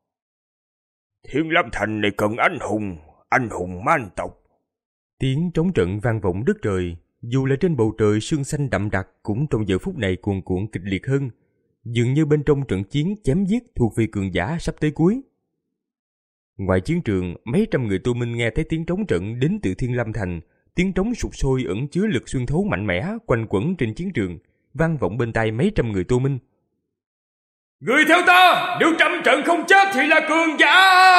Thiên Lam Thành này cần anh hùng, anh hùng man tộc. Tiếng trống trận vang vọng đất trời, dù là trên bầu trời sương xanh đậm đặc cũng trong giờ phút này cuồn cuộn kịch liệt hơn. Dường như bên trong trận chiến chém giết thuộc về cường giả sắp tới cuối. Ngoài chiến trường, mấy trăm người Tô Minh nghe thấy tiếng trống trận đến từ Thiên Lâm Thành. Tiếng trống sục sôi ẩn chứa lực xuyên thấu mạnh mẽ quanh quẩn trên chiến trường, vang vọng bên tai mấy trăm người Tô Minh. Người theo ta, nếu trăm trận không chết thì là cường giả.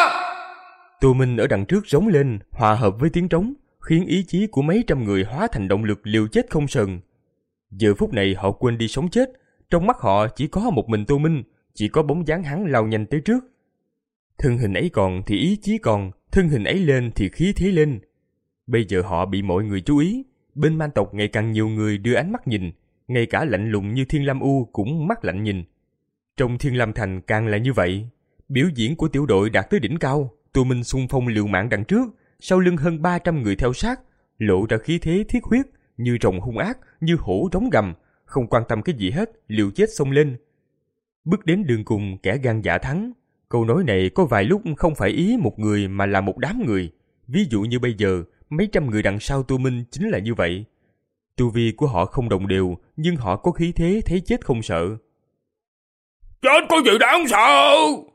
Tô Minh ở đằng trước rống lên, hòa hợp với tiếng trống, khiến ý chí của mấy trăm người hóa thành động lực liều chết không sờn. Giờ phút này họ quên đi sống chết, trong mắt họ chỉ có một mình Tô Minh, chỉ có bóng dáng hắn lao nhanh tới trước. Thân hình ấy còn thì ý chí còn, thân hình ấy lên thì khí thế lên. Bây giờ họ bị mọi người chú ý, bên man tộc ngày càng nhiều người đưa ánh mắt nhìn, ngay cả lạnh lùng như Thiên Lam U cũng mắt lạnh nhìn. Trong Thiên Lam Thành càng là như vậy, biểu diễn của tiểu đội đạt tới đỉnh cao, Tô Minh xung phong liều mạng đằng trước, sau lưng hơn ba trăm người theo sát, lộ ra khí thế thiết huyết, như rồng hung ác, như hổ trống gầm, không quan tâm cái gì hết, liều chết xông lên. Bước đến đường cùng, kẻ gan dạ thắng. Câu nói này có vài lúc không phải ý một người mà là một đám người. Ví dụ như bây giờ, mấy trăm người đằng sau Tô Minh chính là như vậy. Tu vi của họ không đồng đều, nhưng họ có khí thế thấy chết không sợ. Chết có gì đáng sợ?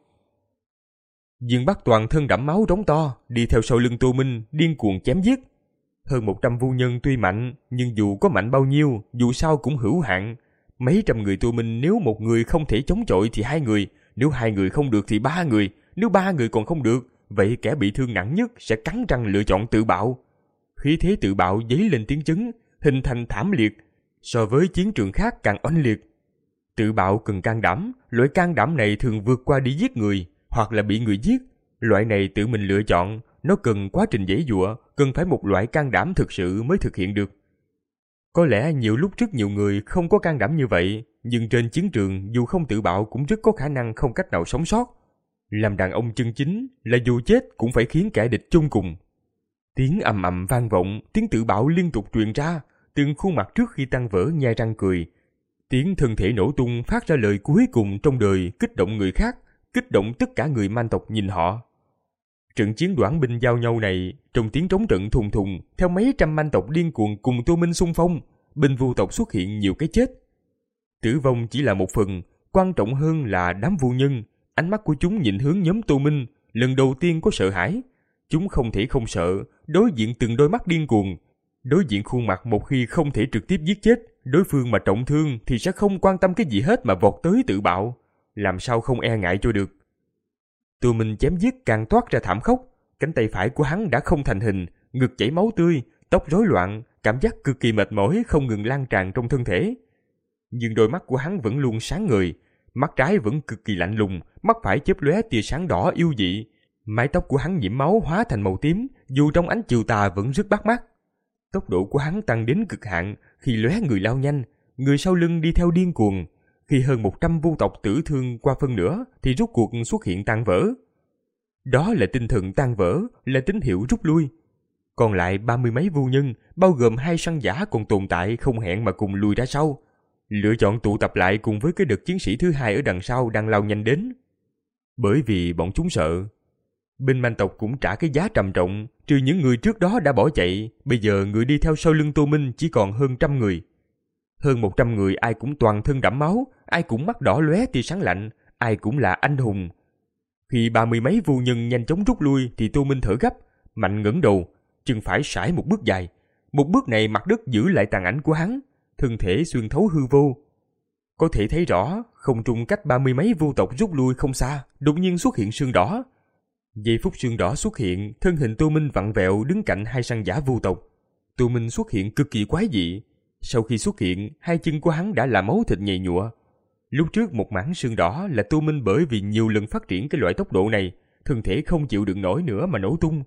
Dương Bắc toàn thân đẫm máu trống to, đi theo sau lưng Tô Minh, điên cuồng chém giết. Hơn một trăm vu nhân tuy mạnh, nhưng dù có mạnh bao nhiêu, dù sao cũng hữu hạn. Mấy trăm người Tô Minh nếu một người không thể chống chọi thì hai người, nếu hai người không được thì ba người, nếu ba người còn không được, vậy kẻ bị thương nặng nhất sẽ cắn răng lựa chọn tự bạo. Khí thế tự bạo dấy lên tiếng chấn, hình thành thảm liệt, so với chiến trường khác càng oanh liệt. Tự bạo cần can đảm, loại can đảm này thường vượt qua đi giết người, hoặc là bị người giết. Loại này tự mình lựa chọn, nó cần quá trình giãy giụa, cần phải một loại can đảm thực sự mới thực hiện được. Có lẽ nhiều lúc rất nhiều người không có can đảm như vậy, nhưng trên chiến trường dù không tự bạo cũng rất có khả năng không cách nào sống sót. Làm đàn ông chân chính là dù chết cũng phải khiến kẻ địch chôn cùng. Tiếng ầm ầm vang vọng, tiếng tự bạo liên tục truyền ra, từng khuôn mặt trước khi tan vỡ nhe răng cười. Tiếng thân thể nổ tung phát ra lời cuối cùng trong đời, kích động người khác, kích động tất cả người man tộc nhìn họ. Trận chiến đoản binh giao nhau này, trong tiếng trống trận thùng thùng, theo mấy trăm man tộc điên cuồng cùng Tô Minh xung phong, bên vu tộc xuất hiện nhiều cái chết. Tử vong chỉ là một phần, quan trọng hơn là đám vu nhân. Ánh mắt của chúng nhìn hướng nhóm Tô Minh, lần đầu tiên có sợ hãi. Chúng không thể không sợ, đối diện từng đôi mắt điên cuồng. Đối diện khuôn mặt một khi không thể trực tiếp giết chết, đối phương mà trọng thương thì sẽ không quan tâm cái gì hết mà vọt tới tự bạo. Làm sao không e ngại cho được. Tô Minh chém giết càng toát ra thảm khốc. Cánh tay phải của hắn đã không thành hình, ngực chảy máu tươi, tóc rối loạn, cảm giác cực kỳ mệt mỏi không ngừng lan tràn trong thân thể. Nhưng đôi mắt của hắn vẫn luôn sáng ngời, mắt trái vẫn cực kỳ lạnh lùng, mắt phải chớp lóe tia sáng đỏ yêu dị. Mái tóc của hắn nhiễm máu hóa thành màu tím, dù trong ánh chiều tà vẫn rất bắt mắt. Tốc độ của hắn tăng đến cực hạn, khi lóe người lao nhanh, người sau lưng đi theo điên cuồng. Khi hơn một trăm vu tộc tử thương qua phân nửa thì rút cuộc xuất hiện tan vỡ. Đó là tinh thần tan vỡ, là tín hiệu rút lui. Còn lại ba mươi mấy vu nhân, bao gồm hai săn giả còn tồn tại không hẹn mà cùng lùi ra sau. Lựa chọn tụ tập lại cùng với cái đợt chiến sĩ thứ hai ở đằng sau đang lao nhanh đến. Bởi vì bọn chúng sợ. Bên man tộc cũng trả cái giá trầm trọng, trừ những người trước đó đã bỏ chạy, bây giờ người đi theo sau lưng Tô Minh chỉ còn hơn trăm người. Hơn một trăm người ai cũng toàn thân đẫm máu, ai cũng mắt đỏ lóe tia sáng lạnh, ai cũng là anh hùng. Khi ba mươi mấy vu nhân nhanh chóng rút lui thì Tô Minh thở gấp, mạnh ngẩng đầu, chân phải sải một bước dài. Một bước này mặt đất giữ lại tàn ảnh của hắn, thân thể xuyên thấu hư vô. Có thể thấy rõ, không trung cách ba mươi mấy vu tộc rút lui không xa, đột nhiên xuất hiện sương đỏ. Giây phút sương đỏ xuất hiện, thân hình Tô Minh vặn vẹo đứng cạnh hai săn giả vu tộc. Tô Minh xuất hiện cực kỳ quái dị. Sau khi xuất hiện, hai chân của hắn đã là máu thịt nhầy nhụa. Lúc trước một mảng sương đỏ là Tô Minh bởi vì nhiều lần phát triển cái loại tốc độ này, thân thể không chịu đựng nổi nữa mà nổ tung.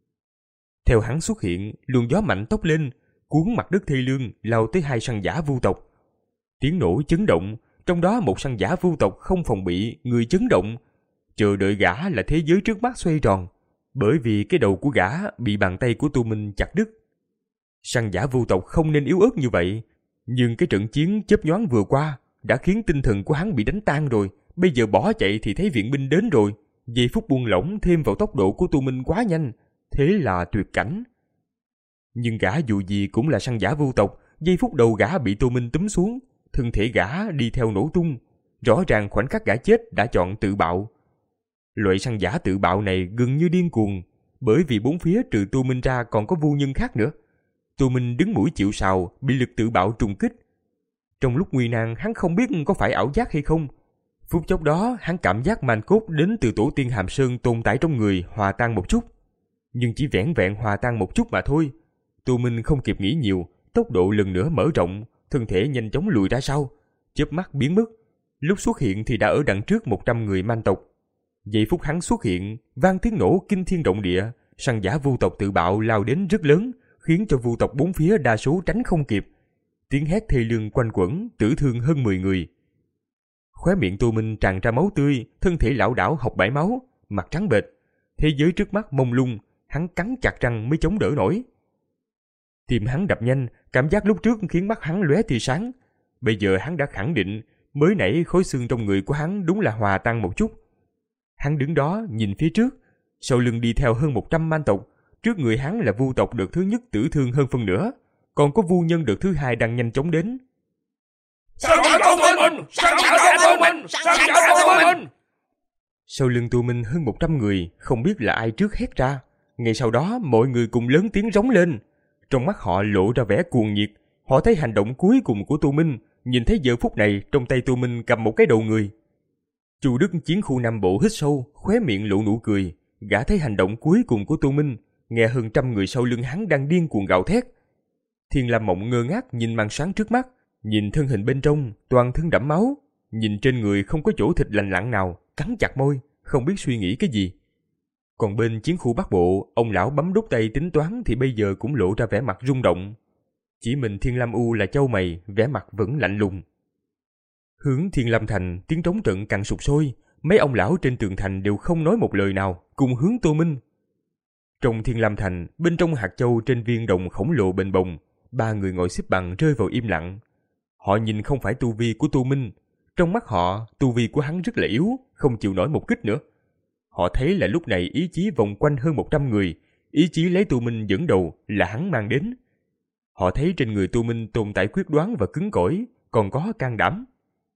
Theo hắn xuất hiện, luồng gió mạnh tốc lên, cuốn mặt đất thê lương lao tới hai săn giả vu tộc. Tiếng nổ chấn động, trong đó một săn giả vu tộc không phòng bị, người chấn động. Chờ đợi gã là thế giới trước mắt xoay tròn, bởi vì cái đầu của gã bị bàn tay của Tô Minh chặt đứt. Săn giả vu tộc không nên yếu ớt như vậy, nhưng cái trận chiến chớp nhoáng vừa qua đã khiến tinh thần của hắn bị đánh tan rồi. Bây giờ bỏ chạy thì thấy viện binh đến rồi. Giây phút buông lỏng thêm vào tốc độ của Tô Minh quá nhanh, thế là tuyệt cảnh. Nhưng gã dù gì cũng là săn giả vu tộc, giây phút đầu gã bị Tô Minh túm xuống, thân thể gã đi theo nổ tung. Rõ ràng khoảnh khắc gã chết đã chọn tự bạo. Loại săn giả tự bạo này gần như điên cuồng, bởi vì bốn phía trừ Tô Minh ra còn có vô nhân khác nữa. Tô Minh đứng mũi chịu sào, bị lực tự bạo trùng kích. Trong lúc nguy nan, hắn không biết có phải ảo giác hay không. Phút chốc đó, hắn cảm giác màn cốt đến từ tổ tiên Hàm Sơn tồn tại trong người hòa tan một chút. Nhưng chỉ vẻn vẹn hòa tan một chút mà thôi. Tô Minh không kịp nghĩ nhiều, tốc độ lần nữa mở rộng, thân thể nhanh chóng lùi ra sau, chớp mắt biến mất. Lúc xuất hiện thì đã ở đằng trước một trăm người man tộc. Giây phút hắn xuất hiện, vang tiếng nổ kinh thiên động địa, săn giả vu tộc tự bạo lao đến rất lớn, khiến cho vu tộc bốn phía đa số tránh không kịp. Tiếng hét thê lương quanh quẩn, tử thương hơn mười người. Khóe miệng Tô Minh tràn ra máu tươi, thân thể lảo đảo học bãi máu, mặt trắng bệch. Thế giới trước mắt mông lung, hắn cắn chặt răng mới chống đỡ nổi. Tim hắn đập nhanh, cảm giác lúc trước khiến mắt hắn lóe tia sáng. Bây giờ hắn đã khẳng định, mới nãy khối xương trong người của hắn đúng là hòa tan một chút. Hắn đứng đó nhìn phía trước, sau lưng đi theo hơn một trăm man tộc, trước người hắn là vu tộc đợt thứ nhất tử thương hơn phân nửa, còn có vu nhân đợt thứ hai đang nhanh chóng đến. Săn giả Tô Minh! Săn giả Tô Minh! Săn giả Tô Minh! Sau lưng Tô Minh hơn một trăm người, không biết là ai trước hét ra. Ngay sau đó mọi người cùng lớn tiếng rống lên. Trong mắt họ lộ ra vẻ cuồng nhiệt. Họ thấy hành động cuối cùng của Tô Minh, nhìn thấy giờ phút này trong tay Tô Minh cầm một cái đầu người. Chu Đức chiến khu Nam Bộ hít sâu, khóe miệng lộ nụ cười. Gã thấy hành động cuối cùng của Tô Minh, nghe hơn trăm người sau lưng hắn đang điên cuồng gào thét. Thiên Lam Mộng ngơ ngác nhìn màn sáng trước mắt, nhìn thân hình bên trong toàn thân đẫm máu, nhìn trên người không có chỗ thịt lành lặn nào, cắn chặt môi, không biết suy nghĩ cái gì. Còn bên chiến khu Bắc Bộ, ông lão bấm đốt tay tính toán thì bây giờ cũng lộ ra vẻ mặt rung động. Chỉ mình Thiên Lam U là chau mày, vẻ mặt vẫn lạnh lùng. Hướng Thiên Lam Thành, tiếng trống trận càng sục sôi, mấy ông lão trên tường thành đều không nói một lời nào, cùng hướng Tô Minh. Trong Thiên Lam Thành, bên trong hạt châu trên viên đồng khổng lồ bền bồng, ba người ngồi xếp bằng rơi vào im lặng. Họ nhìn không phải tu vi của Tô Minh, trong mắt họ, tu vi của hắn rất là yếu, không chịu nổi một kích nữa. Họ thấy là lúc này ý chí vòng quanh hơn một trăm người, ý chí lấy Tô Minh dẫn đầu là hắn mang đến. Họ thấy trên người Tô Minh tồn tại quyết đoán và cứng cỏi, còn có can đảm.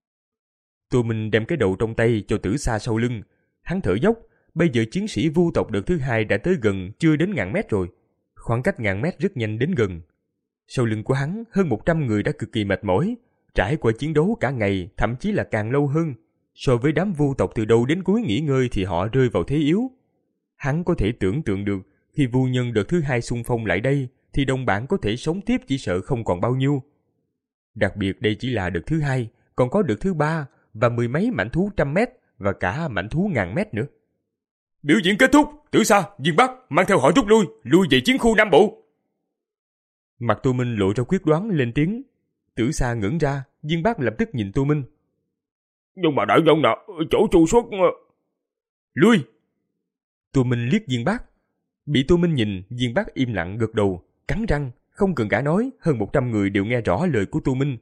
Tô Minh đem cái đầu trong tay cho Tử Sa sau lưng, hắn thở dốc, bây giờ chiến sĩ vu tộc đợt thứ hai đã tới gần chưa đến ngàn mét rồi. Khoảng cách ngàn mét rất nhanh đến gần. Sau lưng của hắn, hơn một trăm người đã cực kỳ mệt mỏi, trải qua chiến đấu cả ngày, thậm chí là càng lâu hơn. So với đám vu tộc từ đầu đến cuối nghỉ ngơi thì họ rơi vào thế yếu. Hắn có thể tưởng tượng được, khi vu nhân đợt thứ hai xung phong lại đây, thì đồng bạn có thể sống tiếp chỉ sợ không còn bao nhiêu. Đặc biệt đây chỉ là đợt thứ hai, còn có đợt thứ ba, và mười mấy mãnh thú trăm mét, và cả mãnh thú ngàn mét nữa. Biểu diễn kết thúc, Tử Sa, Diên Bắc mang theo họ rút lui, lui về chiến khu Nam Bộ. Mặt Tô Minh lộ ra quyết đoán lên tiếng. Tử Sa ngẩng ra, Diên Bắc lập tức nhìn Tô Minh. Nhưng mà đại nhân nè, chỗ Chu Xuất... Lui! Tô Minh liếc Diên Bắc. Bị Tô Minh nhìn, Diên Bắc im lặng gật đầu, cắn răng, không cần cả nói, hơn một trăm người đều nghe rõ lời của Tô Minh.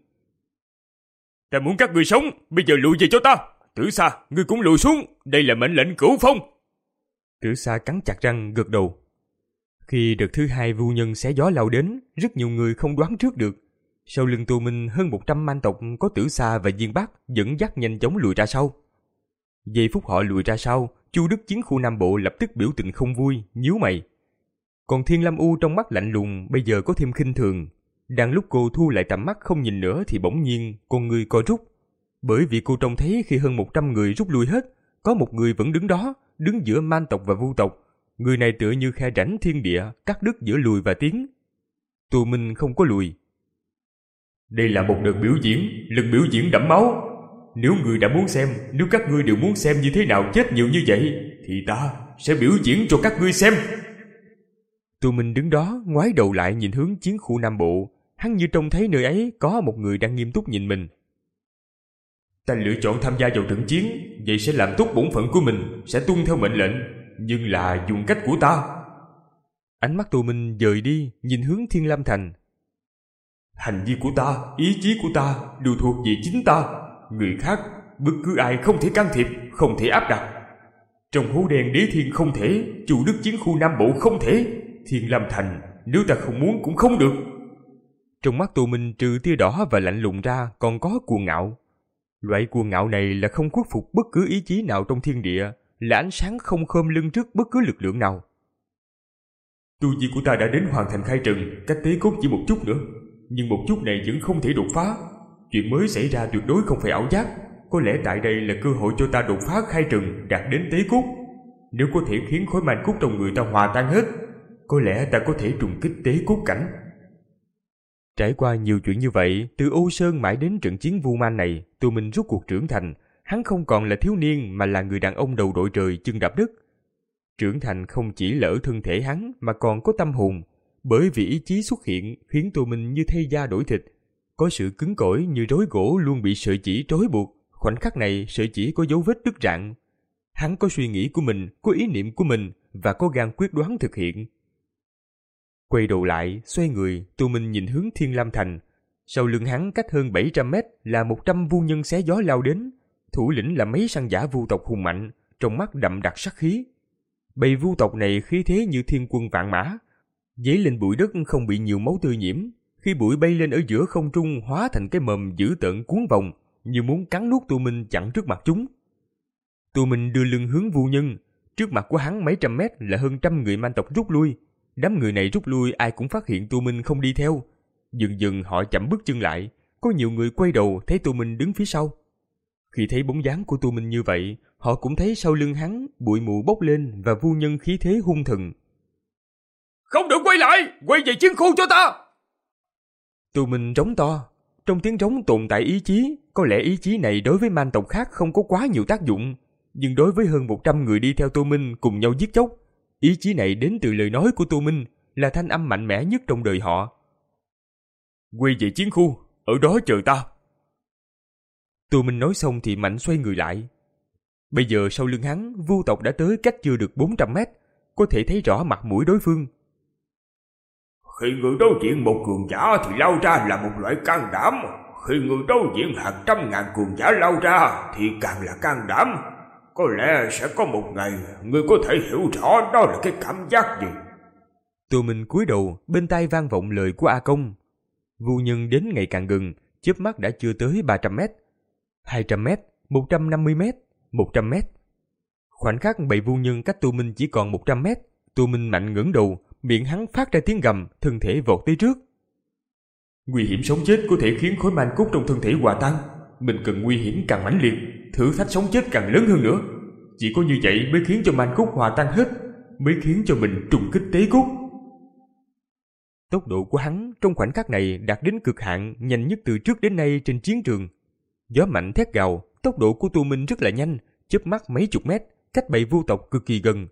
Ta muốn các người sống, bây giờ lùi về cho ta. Tử Sa, ngươi cũng lùi xuống, đây là mệnh lệnh cửu phong. Tử Sa cắn chặt răng gật đầu. Khi đợt thứ hai vu nhân xé gió lao đến, rất nhiều người không đoán trước được. Sau lưng Tô Minh hơn một trăm man tộc có Tử Sa và Diên Bắc dẫn dắt nhanh chóng lùi ra sau. Giây phút họ lùi ra sau, Chu Đức chiến khu Nam Bộ lập tức biểu tình không vui, nhíu mày. Còn Thiên Lam U trong mắt lạnh lùng bây giờ có thêm khinh thường. Đang lúc cô thu lại tầm mắt không nhìn nữa thì bỗng nhiên con người co rút. Bởi vì cô trông thấy khi hơn một trăm người rút lui hết, có một người vẫn đứng đó, đứng giữa man tộc và vu tộc. Người này tựa như khe rãnh thiên địa, cắt đứt giữa lùi và tiến. Tô Minh không có lùi. Đây là một đợt biểu diễn, lần biểu diễn đẫm máu. Nếu người đã muốn xem, nếu các ngươi đều muốn xem như thế nào chết nhiều như vậy, thì ta sẽ biểu diễn cho các ngươi xem. Tô Minh đứng đó, ngoái đầu lại nhìn hướng chiến khu Nam Bộ. Hắn như trông thấy nơi ấy có một người đang nghiêm túc nhìn mình. Ta lựa chọn tham gia vào trận chiến, vậy sẽ làm tốt bổn phận của mình, sẽ tuân theo mệnh lệnh, nhưng là dùng cách của ta. Ánh mắt Tô Minh dời đi, nhìn hướng Thiên Lam Thành. Hành vi của ta, ý chí của ta đều thuộc về chính ta. Người khác, bất cứ ai không thể can thiệp, không thể áp đặt. Trong hố đen Đế Thiên không thể, Chu Đức chiến khu Nam Bộ không thể, Thiên Lam Thành nếu ta không muốn cũng không được. Trong mắt Tô Minh trừ tia đỏ và lạnh lùng ra còn có cuồng ngạo. Loại cuồng ngạo này là không khuất phục bất cứ ý chí nào trong thiên địa, là ánh sáng không khom lưng trước bất cứ lực lượng nào. Tu vi của ta đã đến hoàn thành khai trần, cách tế cốt chỉ một chút nữa. Nhưng một chút này vẫn không thể đột phá. Chuyện mới xảy ra tuyệt đối không phải ảo giác. Có lẽ tại đây là cơ hội cho ta đột phá khai trần, đạt đến tế cốt. Nếu có thể khiến khối man cốt trong người ta hòa tan hết, có lẽ ta có thể trùng kích tế cốt cảnh. Trải qua nhiều chuyện như vậy, từ Ô Sơn mãi đến trận chiến Vu Man này, Tô Minh rốt cuộc trưởng thành. Hắn không còn là thiếu niên mà là người đàn ông đầu đội trời chân đạp đất. Trưởng thành không chỉ là ở thân thể hắn mà còn có tâm hồn, bởi vì ý chí xuất hiện khiến Tô Minh như thay da đổi thịt. Có sự cứng cỏi như rối gỗ luôn bị sợi chỉ trói buộc, khoảnh khắc này sợi chỉ có dấu vết đứt rạn. Hắn có suy nghĩ của mình, có ý niệm của mình và có gan quyết đoán thực hiện. Quay đầu lại, xoay người, Tô Minh nhìn hướng Thiên Lam Thành. Sau lưng hắn cách hơn bảy trăm mét là một trăm vu nhân xé gió lao đến. Thủ lĩnh là mấy săn giả vu tộc hùng mạnh, trong mắt đậm đặc sát khí. Bầy vu tộc này khí thế như thiên quân vạn mã, dấy lên bụi đất không bị nhiều máu tươi nhiễm. Khi bụi bay lên ở giữa không trung hóa thành cái mầm dữ tợn cuốn vòng, như muốn cắn nuốt Tô Minh chặn trước mặt chúng. Tô Minh đưa lưng hướng vu nhân, trước mặt của hắn mấy trăm mét là hơn trăm người man tộc rút lui. Đám người này rút lui ai cũng phát hiện Tô Minh không đi theo. Dần dần họ chậm bước chân lại, có nhiều người quay đầu thấy Tô Minh đứng phía sau. Khi thấy bóng dáng của Tô Minh như vậy, họ cũng thấy sau lưng hắn bụi mù bốc lên và vu nhân khí thế hung thần. Không được quay lại, quay về chiến khu cho ta! Tô Minh rống to. Trong tiếng rống tồn tại ý chí. Có lẽ ý chí này đối với man tộc khác không có quá nhiều tác dụng, nhưng đối với hơn một trăm người đi theo Tô Minh cùng nhau giết chóc, ý chí này đến từ lời nói của Tô Minh, là thanh âm mạnh mẽ nhất trong đời họ. Quay về chiến khu, ở đó chờ ta. Tô Minh nói xong thì mạnh xoay người lại. Bây giờ sau lưng hắn, vu tộc đã tới cách chưa được bốn trăm mét, có thể thấy rõ mặt mũi đối phương. Khi người đối diện một cường giả thì lao ra là một loại can đảm. Khi người đối diện hàng trăm ngàn cường giả lao ra thì càng là can đảm. Có lẽ sẽ có một ngày người có thể hiểu rõ đó là cái cảm giác gì. Tô Minh cúi đầu, bên tai vang vọng lời của A Công. Vu nhân đến ngày càng gần, chớp mắt đã chưa tới ba trăm mét, hai trăm mét, một trăm năm mươi mét, một trăm mét. Khoảnh khắc bầy vu nhân cách Tô Minh chỉ còn một trăm mét, Tô Minh mạnh ngẩng đầu, miệng hắn phát ra tiếng gầm, thân thể vọt tới trước. Nguy hiểm sống chết có thể khiến khối man cốt trong thân thể hòa tan. Mình cần nguy hiểm càng mãnh liệt, thử thách sống chết càng lớn hơn nữa. Chỉ có như vậy mới khiến cho man cốt hòa tan hết, mới khiến cho mình trùng kích tế cốt. Tốc độ của hắn trong khoảnh khắc này đạt đến cực hạn, nhanh nhất từ trước đến nay trên chiến trường. Gió mạnh thét gào, tốc độ của Tô Minh rất là nhanh, chớp mắt mấy chục mét, cách bầy vu tộc cực kỳ gần.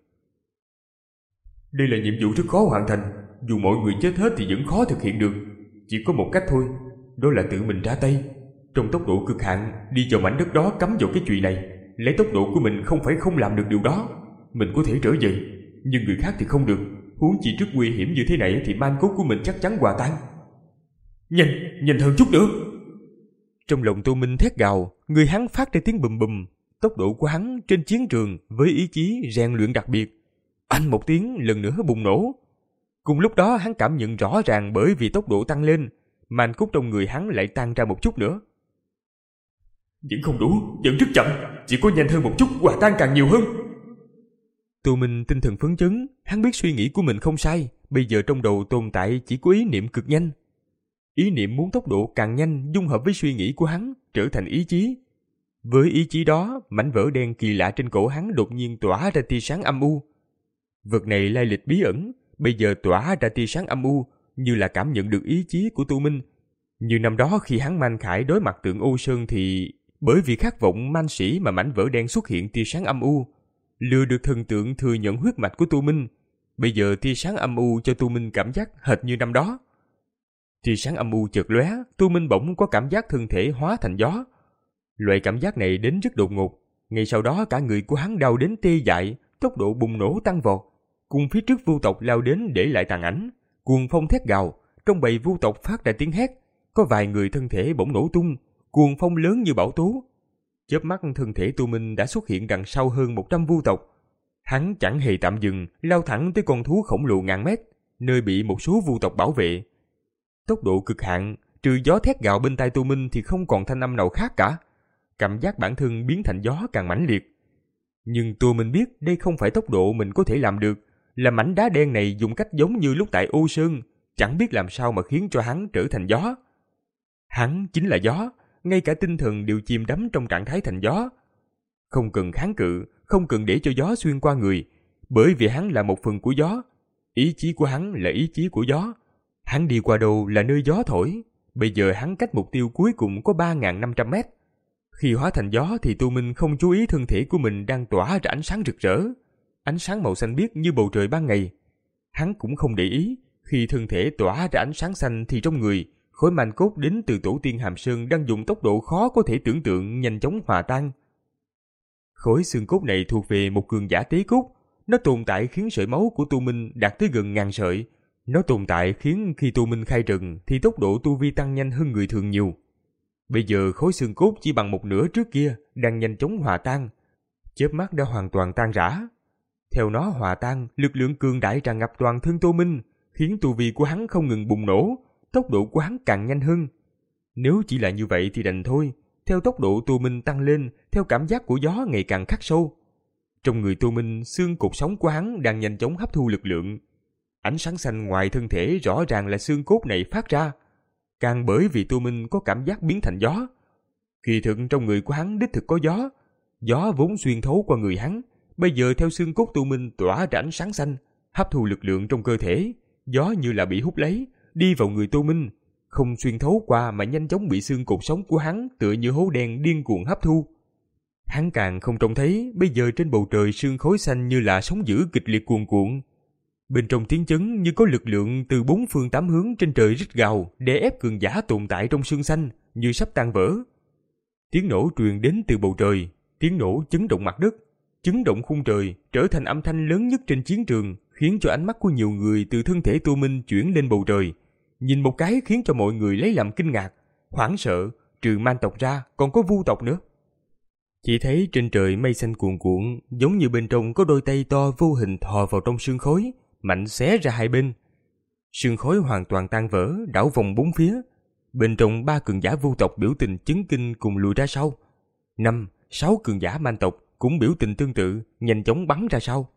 Đây là nhiệm vụ rất khó hoàn thành, dù mọi người chết hết thì vẫn khó thực hiện được. Chỉ có một cách thôi, đó là tự mình ra tay. Trong tốc độ cực hạn, đi vào mảnh đất đó cắm vào cái chùy này. Lấy tốc độ của mình không phải không làm được điều đó. Mình có thể trở về, nhưng người khác thì không được. Huống chi trước nguy hiểm như thế này thì man cốt của mình chắc chắn hòa tan. Nhanh, nhanh hơn chút nữa. Trong lòng Tô Minh thét gào, người hắn phát ra tiếng bùm bùm. Tốc độ của hắn trên chiến trường với ý chí rèn luyện đặc biệt. Anh một tiếng lần nữa bùng nổ. Cùng lúc đó hắn cảm nhận rõ ràng bởi vì tốc độ tăng lên, man cốt trong người hắn lại tăng ra một chút nữa. Vẫn không đủ, vẫn rất chậm, chỉ có nhanh hơn một chút hòa tan càng nhiều hơn. Tô Minh tinh thần phấn chấn, hắn biết suy nghĩ của mình không sai, bây giờ trong đầu tồn tại chỉ có ý niệm cực nhanh. Ý niệm muốn tốc độ càng nhanh dung hợp với suy nghĩ của hắn, trở thành ý chí. Với ý chí đó, mảnh vỡ đen kỳ lạ trên cổ hắn đột nhiên tỏa ra tia sáng âm u. Vật này lai lịch bí ẩn, bây giờ tỏa ra tia sáng âm u, như là cảm nhận được ý chí của Tô Minh. Như năm đó khi hắn Man Khải đối mặt tượng Ô Sơn thì bởi vì khát vọng man sĩ mà mảnh vỡ đen xuất hiện tia sáng âm u, lừa được thần tượng thừa nhận huyết mạch của Tô Minh. Bây giờ tia sáng âm u cho Tô Minh cảm giác hệt như năm đó. Tia sáng âm u chợt lóe, Tô Minh bỗng có cảm giác thân thể hóa thành gió. Loại cảm giác này đến rất đột ngột, ngay sau đó cả người của hắn đau đến tê dại, tốc độ bùng nổ tăng vọt. Cùng phía trước vu tộc lao đến để lại tàn ảnh, cuồng phong thét gào, trong bầy vu tộc phát ra tiếng hét, có vài người thân thể bỗng nổ tung, cuồng phong lớn như bão tố. Chớp mắt thân thể Tô Minh đã xuất hiện đằng sau hơn một trăm vu tộc. Hắn chẳng hề tạm dừng, lao thẳng tới con thú khổng lồ ngàn mét, nơi bị một số vu tộc bảo vệ. Tốc độ cực hạn, trừ gió thét gào bên tai Tô Minh thì không còn thanh âm nào khác cả. Cảm giác bản thân biến thành gió càng mãnh liệt. Nhưng Tô Minh biết đây không phải tốc độ mình có thể làm được, là mảnh đá đen này dùng cách giống như lúc tại Ô Sơn, chẳng biết làm sao mà khiến cho hắn trở thành gió. Hắn chính là gió, ngay cả tinh thần đều chìm đắm trong trạng thái thành gió. Không cần kháng cự, không cần để cho gió xuyên qua người, bởi vì hắn là một phần của gió. Ý chí của hắn là ý chí của gió. Hắn đi qua đâu là nơi gió thổi. Bây giờ hắn cách mục tiêu cuối cùng có ba nghìn năm trăm mét. Khi hóa thành gió thì Tô Minh không chú ý thân thể của mình đang tỏa ra ánh sáng rực rỡ. Ánh sáng màu xanh biếc như bầu trời ban ngày. Hắn cũng không để ý, khi thân thể tỏa ra ánh sáng xanh thì trong người, khối manh cốt đến từ tổ tiên Hàm Sơn đang dùng tốc độ khó có thể tưởng tượng nhanh chóng hòa tan. Khối xương cốt này thuộc về một cường giả tế cốt. Nó tồn tại khiến sợi máu của Tô Minh đạt tới gần ngàn sợi. Nó tồn tại khiến khi Tô Minh khai trần thì tốc độ tu vi tăng nhanh hơn người thường nhiều. Bây giờ khối xương cốt chỉ bằng một nửa trước kia đang nhanh chóng hòa tan. Chớp mắt đã hoàn toàn tan rã. Theo nó hòa tan, lực lượng cường đại tràn ngập toàn thân Tô Minh, khiến tu vi của hắn không ngừng bùng nổ, tốc độ của hắn càng nhanh hơn. Nếu chỉ là như vậy thì đành thôi. Theo tốc độ Tô Minh tăng lên, theo cảm giác của gió ngày càng khắc sâu. Trong người Tô Minh, xương cột sống của hắn đang nhanh chóng hấp thu lực lượng. Ánh sáng xanh ngoài thân thể rõ ràng là xương cốt này phát ra. Càng bởi vì Tô Minh có cảm giác biến thành gió. Kỳ thực trong người của hắn đích thực có gió. Gió vốn xuyên thấu qua người hắn, bây giờ theo xương cốt Tô Minh tỏa ra ánh sáng xanh, hấp thu lực lượng trong cơ thể. Gió như là bị hút lấy, đi vào người Tô Minh, không xuyên thấu qua mà nhanh chóng bị xương cột sống của hắn tựa như hố đen điên cuồng hấp thu. Hắn càng không trông thấy, bây giờ trên bầu trời sương khói xanh như là sóng dữ kịch liệt cuồn cuộn. Bên trong tiếng chấn như có lực lượng từ bốn phương tám hướng trên trời rít gào để ép cường giả tồn tại trong sương xanh như sắp tan vỡ. Tiếng nổ truyền đến từ bầu trời, tiếng nổ chấn động mặt đất, chấn động khung trời, trở thành âm thanh lớn nhất trên chiến trường, khiến cho ánh mắt của nhiều người từ thân thể Tô Minh chuyển lên bầu trời. Nhìn một cái khiến cho mọi người lấy làm kinh ngạc, hoảng sợ, trừ man tộc ra còn có vu tộc nữa. Chỉ thấy trên trời mây xanh cuồn cuộn, giống như bên trong có đôi tay to vô hình thò vào trong sương khói, mạnh xé ra hai bên. Sương khói hoàn toàn tan vỡ, đảo vòng bốn phía. Bên trong ba cường giả vu tộc biểu tình chấn kinh cùng lùi ra sau. Năm, sáu cường giả man tộc cũng biểu tình tương tự, nhanh chóng bắn ra sau.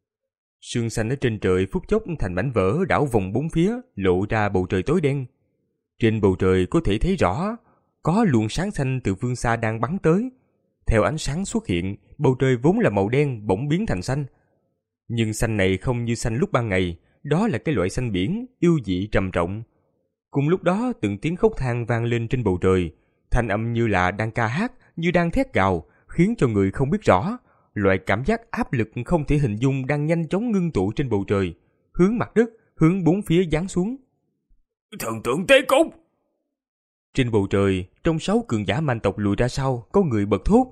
Sương xanh ở trên trời phút chốc thành mảnh vỡ đảo vòng bốn phía, lộ ra bầu trời tối đen. Trên bầu trời có thể thấy rõ, có luồng sáng xanh từ phương xa đang bắn tới. Theo ánh sáng xuất hiện, bầu trời vốn là màu đen bỗng biến thành xanh. Nhưng xanh này không như xanh lúc ban ngày, đó là cái loại xanh biển, yêu dị trầm trọng. Cùng lúc đó từng tiếng khóc than vang lên trên bầu trời, thanh âm như là đang ca hát, như đang thét gào, khiến cho người không biết rõ. Loại cảm giác áp lực không thể hình dung đang nhanh chóng ngưng tụ trên bầu trời, hướng mặt đất, hướng bốn phía giáng xuống. Thần tượng tế cốt! Trên bầu trời, trong sáu cường giả man tộc lùi ra sau, có người bật thốt.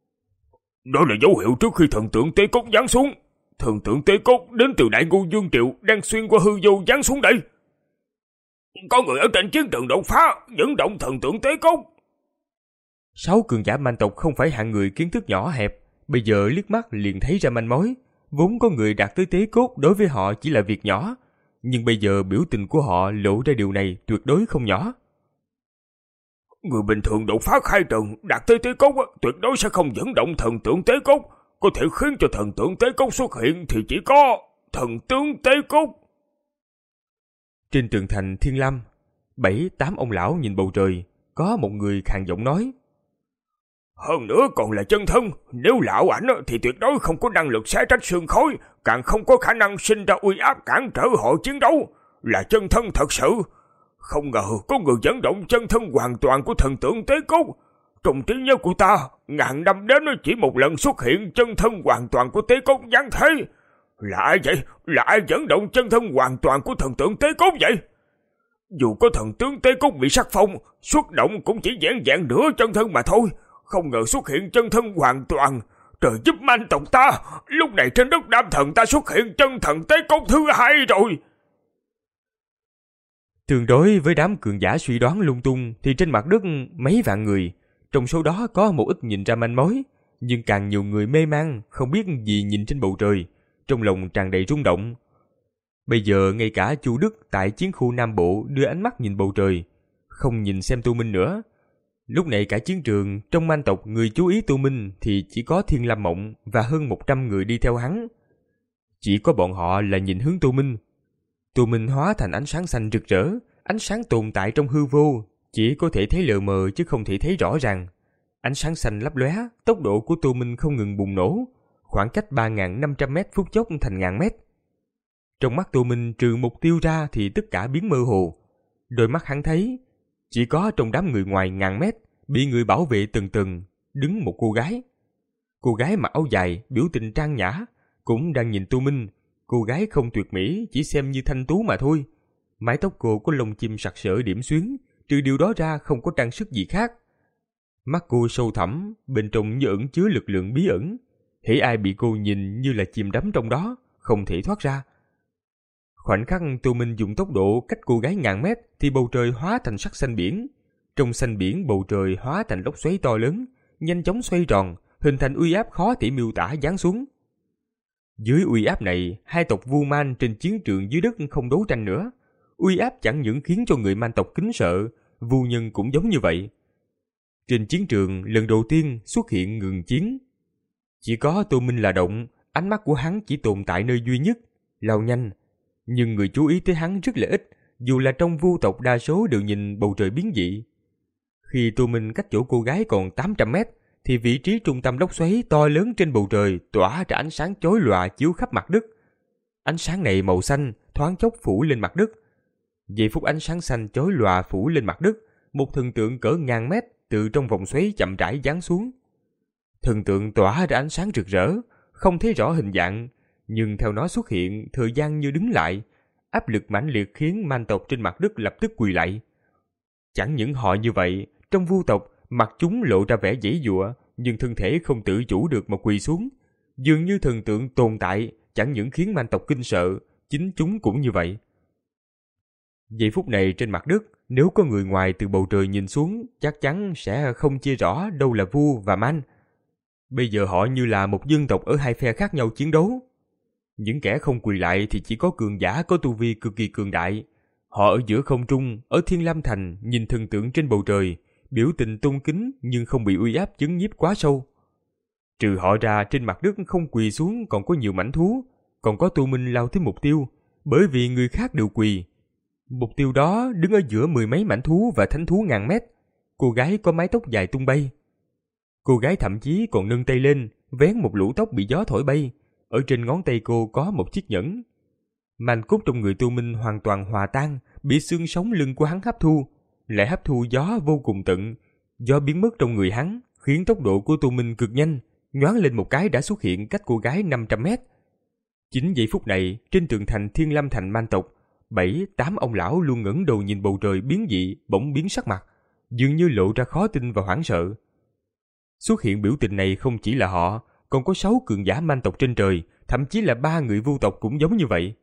Đó là dấu hiệu trước khi thần tượng tế cốt giáng xuống. Thần tượng tế cốt đến từ Đại Ngô Dương Triệu đang xuyên qua hư vô giáng xuống đây. Có người ở trên chiến trường đột phá, dẫn động thần tượng tế cốt. Sáu cường giả man tộc không phải hạng người kiến thức nhỏ hẹp, bây giờ liếc mắt liền thấy ra manh mối. Vốn có người đạt tới tế cốt đối với họ chỉ là việc nhỏ, nhưng bây giờ biểu tình của họ lộ ra điều này tuyệt đối không nhỏ. Người bình thường đột phá khai trần đạt tới tế cốt tuyệt đối sẽ không dẫn động thần tượng tế cốt. Có thể khiến cho thần tượng tế cốt xuất hiện thì chỉ có thần tướng tế cốt. Trên tường thành Thiên Lam, bảy tám ông lão nhìn bầu trời, có một người khàn giọng nói. Hơn nữa còn là chân thân, nếu lão ảnh thì tuyệt đối không có năng lực xé rách xương khói, càng không có khả năng sinh ra uy áp cản trở họ chiến đấu. Là chân thân thật sự. Không ngờ có người dẫn động chân thân hoàn toàn của thần tượng tế cốt. Trong trí nhớ của ta, ngàn năm đến chỉ một lần xuất hiện chân thân hoàn toàn của tế cốt giáng thế. Là ai vậy? Là ai dẫn động chân thân hoàn toàn của thần tượng tế cốt vậy? Dù có thần tướng tế cốt bị sắc phong, xuất động cũng chỉ vẹn vẹn nửa chân thân mà thôi. Không ngờ xuất hiện chân thân hoàn toàn. Trời giúp man tộc ta, lúc này trên đất Nam Thần ta xuất hiện chân thần tế cốt thứ hai rồi. Tương đối với đám cường giả suy đoán lung tung thì trên mặt đất mấy vạn người, trong số đó có một ít nhìn ra manh mối, nhưng càng nhiều người mê man, không biết gì nhìn trên bầu trời, trong lòng tràn đầy rung động. Bây giờ ngay cả Chu Đức tại chiến khu Nam Bộ đưa ánh mắt nhìn bầu trời, không nhìn xem Tô Minh nữa. Lúc này cả chiến trường, trong man tộc người chú ý Tô Minh thì chỉ có Thiên Lam Mộng và hơn một trăm người đi theo hắn. Chỉ có bọn họ là nhìn hướng Tô Minh. Tô Minh hóa thành ánh sáng xanh rực rỡ, ánh sáng tồn tại trong hư vô, chỉ có thể thấy lờ mờ chứ không thể thấy rõ ràng. Ánh sáng xanh lấp lóe, tốc độ của Tô Minh không ngừng bùng nổ, khoảng cách ba nghìn năm trăm mét phút chốc thành ngàn mét. Trong mắt Tô Minh trừ mục tiêu ra thì tất cả biến mơ hồ. Đôi mắt hắn thấy, chỉ có trong đám người ngoài ngàn mét, bị người bảo vệ từng từng, đứng một cô gái. Cô gái mặc áo dài, biểu tình trang nhã, cũng đang nhìn Tô Minh. Cô gái không tuyệt mỹ, chỉ xem như thanh tú mà thôi. Mái tóc cô có lông chim sặc sỡ điểm xuyến, trừ điều đó ra không có trang sức gì khác. Mắt cô sâu thẳm, bên trong như ẩn chứa lực lượng bí ẩn. Hễ ai bị cô nhìn như là chìm đắm trong đó, không thể thoát ra. Khoảnh khắc Tô Minh dùng tốc độ cách cô gái ngàn mét thì bầu trời hóa thành sắc xanh biển. Trong xanh biển bầu trời hóa thành lốc xoáy to lớn, nhanh chóng xoay tròn, hình thành uy áp khó thể miêu tả giáng xuống. Dưới uy áp này, hai tộc Vu Man trên chiến trường dưới đất không đấu tranh nữa. Uy áp chẳng những khiến cho người man tộc kính sợ, Vu nhân cũng giống như vậy. Trên chiến trường lần đầu tiên xuất hiện ngừng chiến. Chỉ có Tô Minh là động, ánh mắt của hắn chỉ tồn tại nơi duy nhất, lao nhanh. Nhưng người chú ý tới hắn rất là ít, dù là trong Vu tộc đa số đều nhìn bầu trời biến dị. Khi Tô Minh cách chỗ cô gái còn tám trăm mét, thì vị trí trung tâm lốc xoáy to lớn trên bầu trời tỏa ra ánh sáng chói lòa chiếu khắp mặt đất. Ánh sáng này màu xanh, thoáng chốc phủ lên mặt đất. Giây phút ánh sáng xanh chói lòa phủ lên mặt đất, một thần tượng cỡ ngàn mét từ trong vòng xoáy chậm rãi giáng xuống. Thần tượng tỏa ra ánh sáng rực rỡ, không thấy rõ hình dạng, nhưng theo nó xuất hiện, thời gian như đứng lại, áp lực mãnh liệt khiến man tộc trên mặt đất lập tức quỳ lạy. Chẳng những họ như vậy, trong Vu tộc, mặt chúng lộ ra vẻ giãy giụa, nhưng thân thể không tự chủ được mà quỳ xuống. Dường như thần tượng tồn tại, chẳng những khiến man tộc kinh sợ, chính chúng cũng như vậy. Giây phút này trên mặt đất, nếu có người ngoài từ bầu trời nhìn xuống, chắc chắn sẽ không chia rõ đâu là Vu và Man. Bây giờ họ như là một dân tộc ở hai phe khác nhau chiến đấu. Những kẻ không quỳ lại thì chỉ có cường giả có tu vi cực kỳ cường đại. Họ ở giữa không trung, ở Thiên Lam Thành, nhìn thần tượng trên bầu trời, biểu tình tôn kính nhưng không bị uy áp chấn nhiếp quá sâu. Trừ họ ra, trên mặt đất không quỳ xuống còn có nhiều mãnh thú, còn có Tô Minh lao tới mục tiêu, bởi vì người khác đều quỳ. Mục tiêu đó đứng ở giữa mười mấy mãnh thú và thánh thú ngàn mét. Cô gái có mái tóc dài tung bay. Cô gái thậm chí còn nâng tay lên, vén một lũ tóc bị gió thổi bay. Ở trên ngón tay cô có một chiếc nhẫn. Manh cốt trong người Tô Minh hoàn toàn hòa tan, bị xương sống lưng của hắn hấp thu, lại hấp thu gió vô cùng tận. Gió biến mất trong người hắn, khiến tốc độ của Tô Minh cực nhanh, nhoáng lên một cái đã xuất hiện cách cô gái năm trăm mét. Chính giây phút này, trên tường thành Thiên Lam Thành man tộc, bảy, tám ông lão luôn ngẩng đầu nhìn bầu trời biến dị, bỗng biến sắc mặt, dường như lộ ra khó tin và hoảng sợ. Xuất hiện biểu tình này không chỉ là họ, còn có sáu cường giả man tộc trên trời, thậm chí là ba người Vu tộc cũng giống như vậy.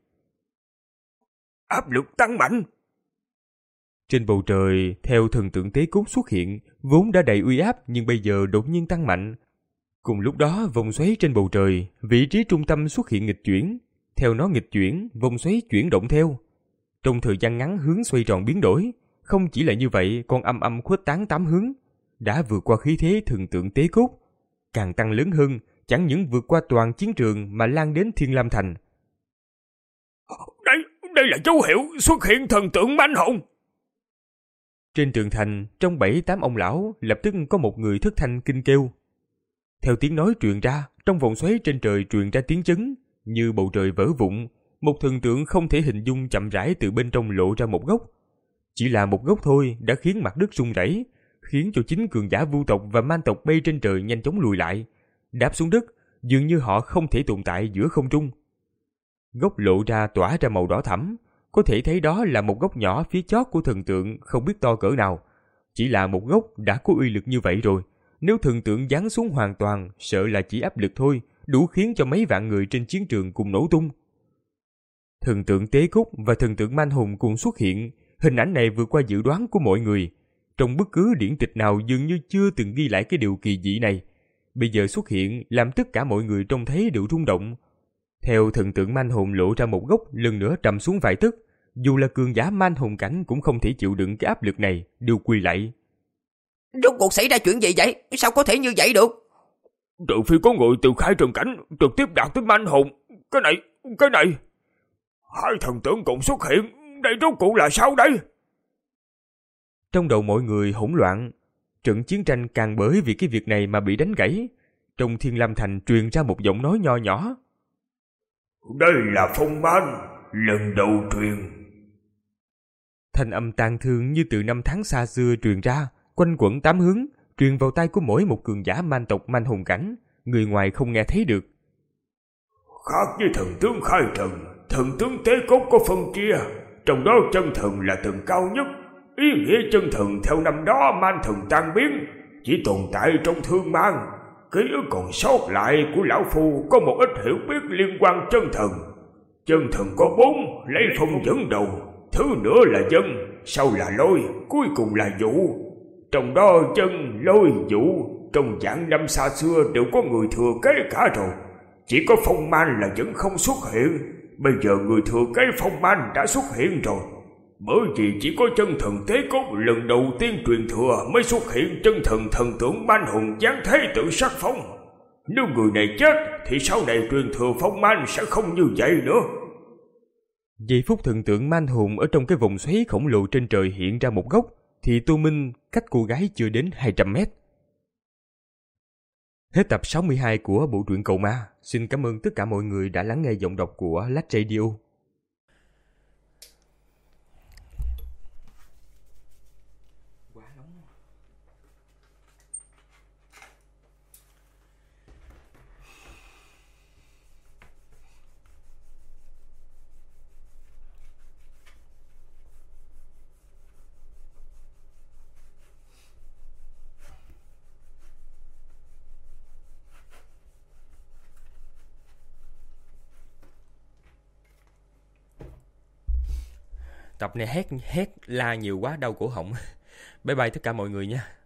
Áp lực tăng mạnh. Trên bầu trời, theo thần tượng tế cốt xuất hiện, vốn đã đầy uy áp nhưng bây giờ đột nhiên tăng mạnh. Cùng lúc đó, vòng xoáy trên bầu trời, vị trí trung tâm xuất hiện nghịch chuyển. Theo nó nghịch chuyển, vòng xoáy chuyển động theo. Trong thời gian ngắn hướng xoay tròn biến đổi, không chỉ là như vậy còn âm âm khuếch tán tám hướng, đã vượt qua khí thế thần tượng tế cốt, càng tăng lớn hơn, chẳng những vượt qua toàn chiến trường mà lan đến Thiên Lam Thành. Đây, đây là dấu hiệu xuất hiện thần tượng manh hồn. Trên tường thành, trong bảy tám ông lão, lập tức có một người thất thanh kinh kêu. Theo tiếng nói truyền ra, trong vòng xoáy trên trời truyền ra tiếng chấn, như bầu trời vỡ vụn, một thần tượng không thể hình dung chậm rãi từ bên trong lộ ra một góc. Chỉ là một góc thôi đã khiến mặt đất rung rẩy, khiến cho chính cường giả Vu tộc và man tộc bay trên trời nhanh chóng lùi lại, đáp xuống đất, dường như họ không thể tồn tại giữa không trung. Góc lộ ra tỏa ra màu đỏ thẫm, có thể thấy đó là một góc nhỏ phía chót của thần tượng không biết to cỡ nào. Chỉ là một góc đã có uy lực như vậy rồi, nếu thần tượng giáng xuống hoàn toàn, sợ là chỉ áp lực thôi, đủ khiến cho mấy vạn người trên chiến trường cùng nổ tung. Thần tượng tế cốt và thần tượng man hồn cùng xuất hiện, hình ảnh này vượt qua dự đoán của mọi người. Trong bất cứ điển tịch nào dường như chưa từng ghi lại cái điều kỳ dị này. Bây giờ xuất hiện làm tất cả mọi người trông thấy đều rung động. Theo thần tượng man hồn lộ ra một góc lần nữa trầm xuống vài tấc, dù là cường giả man hồn cảnh cũng không thể chịu đựng cái áp lực này, đều quỳ lạy. Rốt cuộc xảy ra chuyện gì vậy? Sao có thể như vậy được? Trừ phi có người từ khai trần cảnh trực tiếp đạt tới manh hồn. Cái này, cái này. Hai thần tượng cùng xuất hiện. Đây rốt cuộc là sao đây? Trong đầu mọi người hỗn loạn. Trận chiến tranh càng bởi vì cái việc này mà bị đánh gãy. Trong Thiên Lam Thành truyền ra một giọng nói nho nhỏ. Đây là phong man, lần đầu truyền. Thanh âm tang thương như từ năm tháng xa xưa truyền ra, quanh quẩn tám hướng, truyền vào tai của mỗi một cường giả man tộc man hồn cảnh, người ngoài không nghe thấy được. Khác với thần tướng khai trần, thần tướng tế cốt có phân chia, trong đó chân thần là tầng cao nhất. Ý nghĩa chân thần theo năm đó man thần tan biến, chỉ tồn tại trong thương mang. Ký ức còn sót lại của lão phu có một ít hiểu biết liên quan chân thần. Chân thần có bốn, lấy phong dẫn đầu, thứ nữa là dân, sau là lôi, cuối cùng là vũ. Trong đó chân, lôi, vũ, trong vạn năm xa xưa đều có người thừa kế cả rồi. Chỉ có phong man là vẫn không xuất hiện. Bây giờ người thừa kế phong man đã xuất hiện rồi. Bởi vì chỉ có chân thần tế cốt lần đầu tiên truyền thừa mới xuất hiện chân thần thần tượng man hồn giáng thế tự sắc phong. Nếu người này chết thì sau này truyền thừa phong man sẽ không như vậy nữa. Giây phút thần tượng man hồn ở trong cái vòng xoáy khổng lồ trên trời hiện ra một góc, thì Tô Minh cách cô gái chưa đến hai trăm mét. Hết tập sáu mươi hai của bộ truyện Cầu Ma. Xin cảm ơn tất cả mọi người đã lắng nghe giọng đọc của Lách Radio. Tập này hét hét la nhiều quá đau cổ họng. Bye bye tất cả mọi người nha.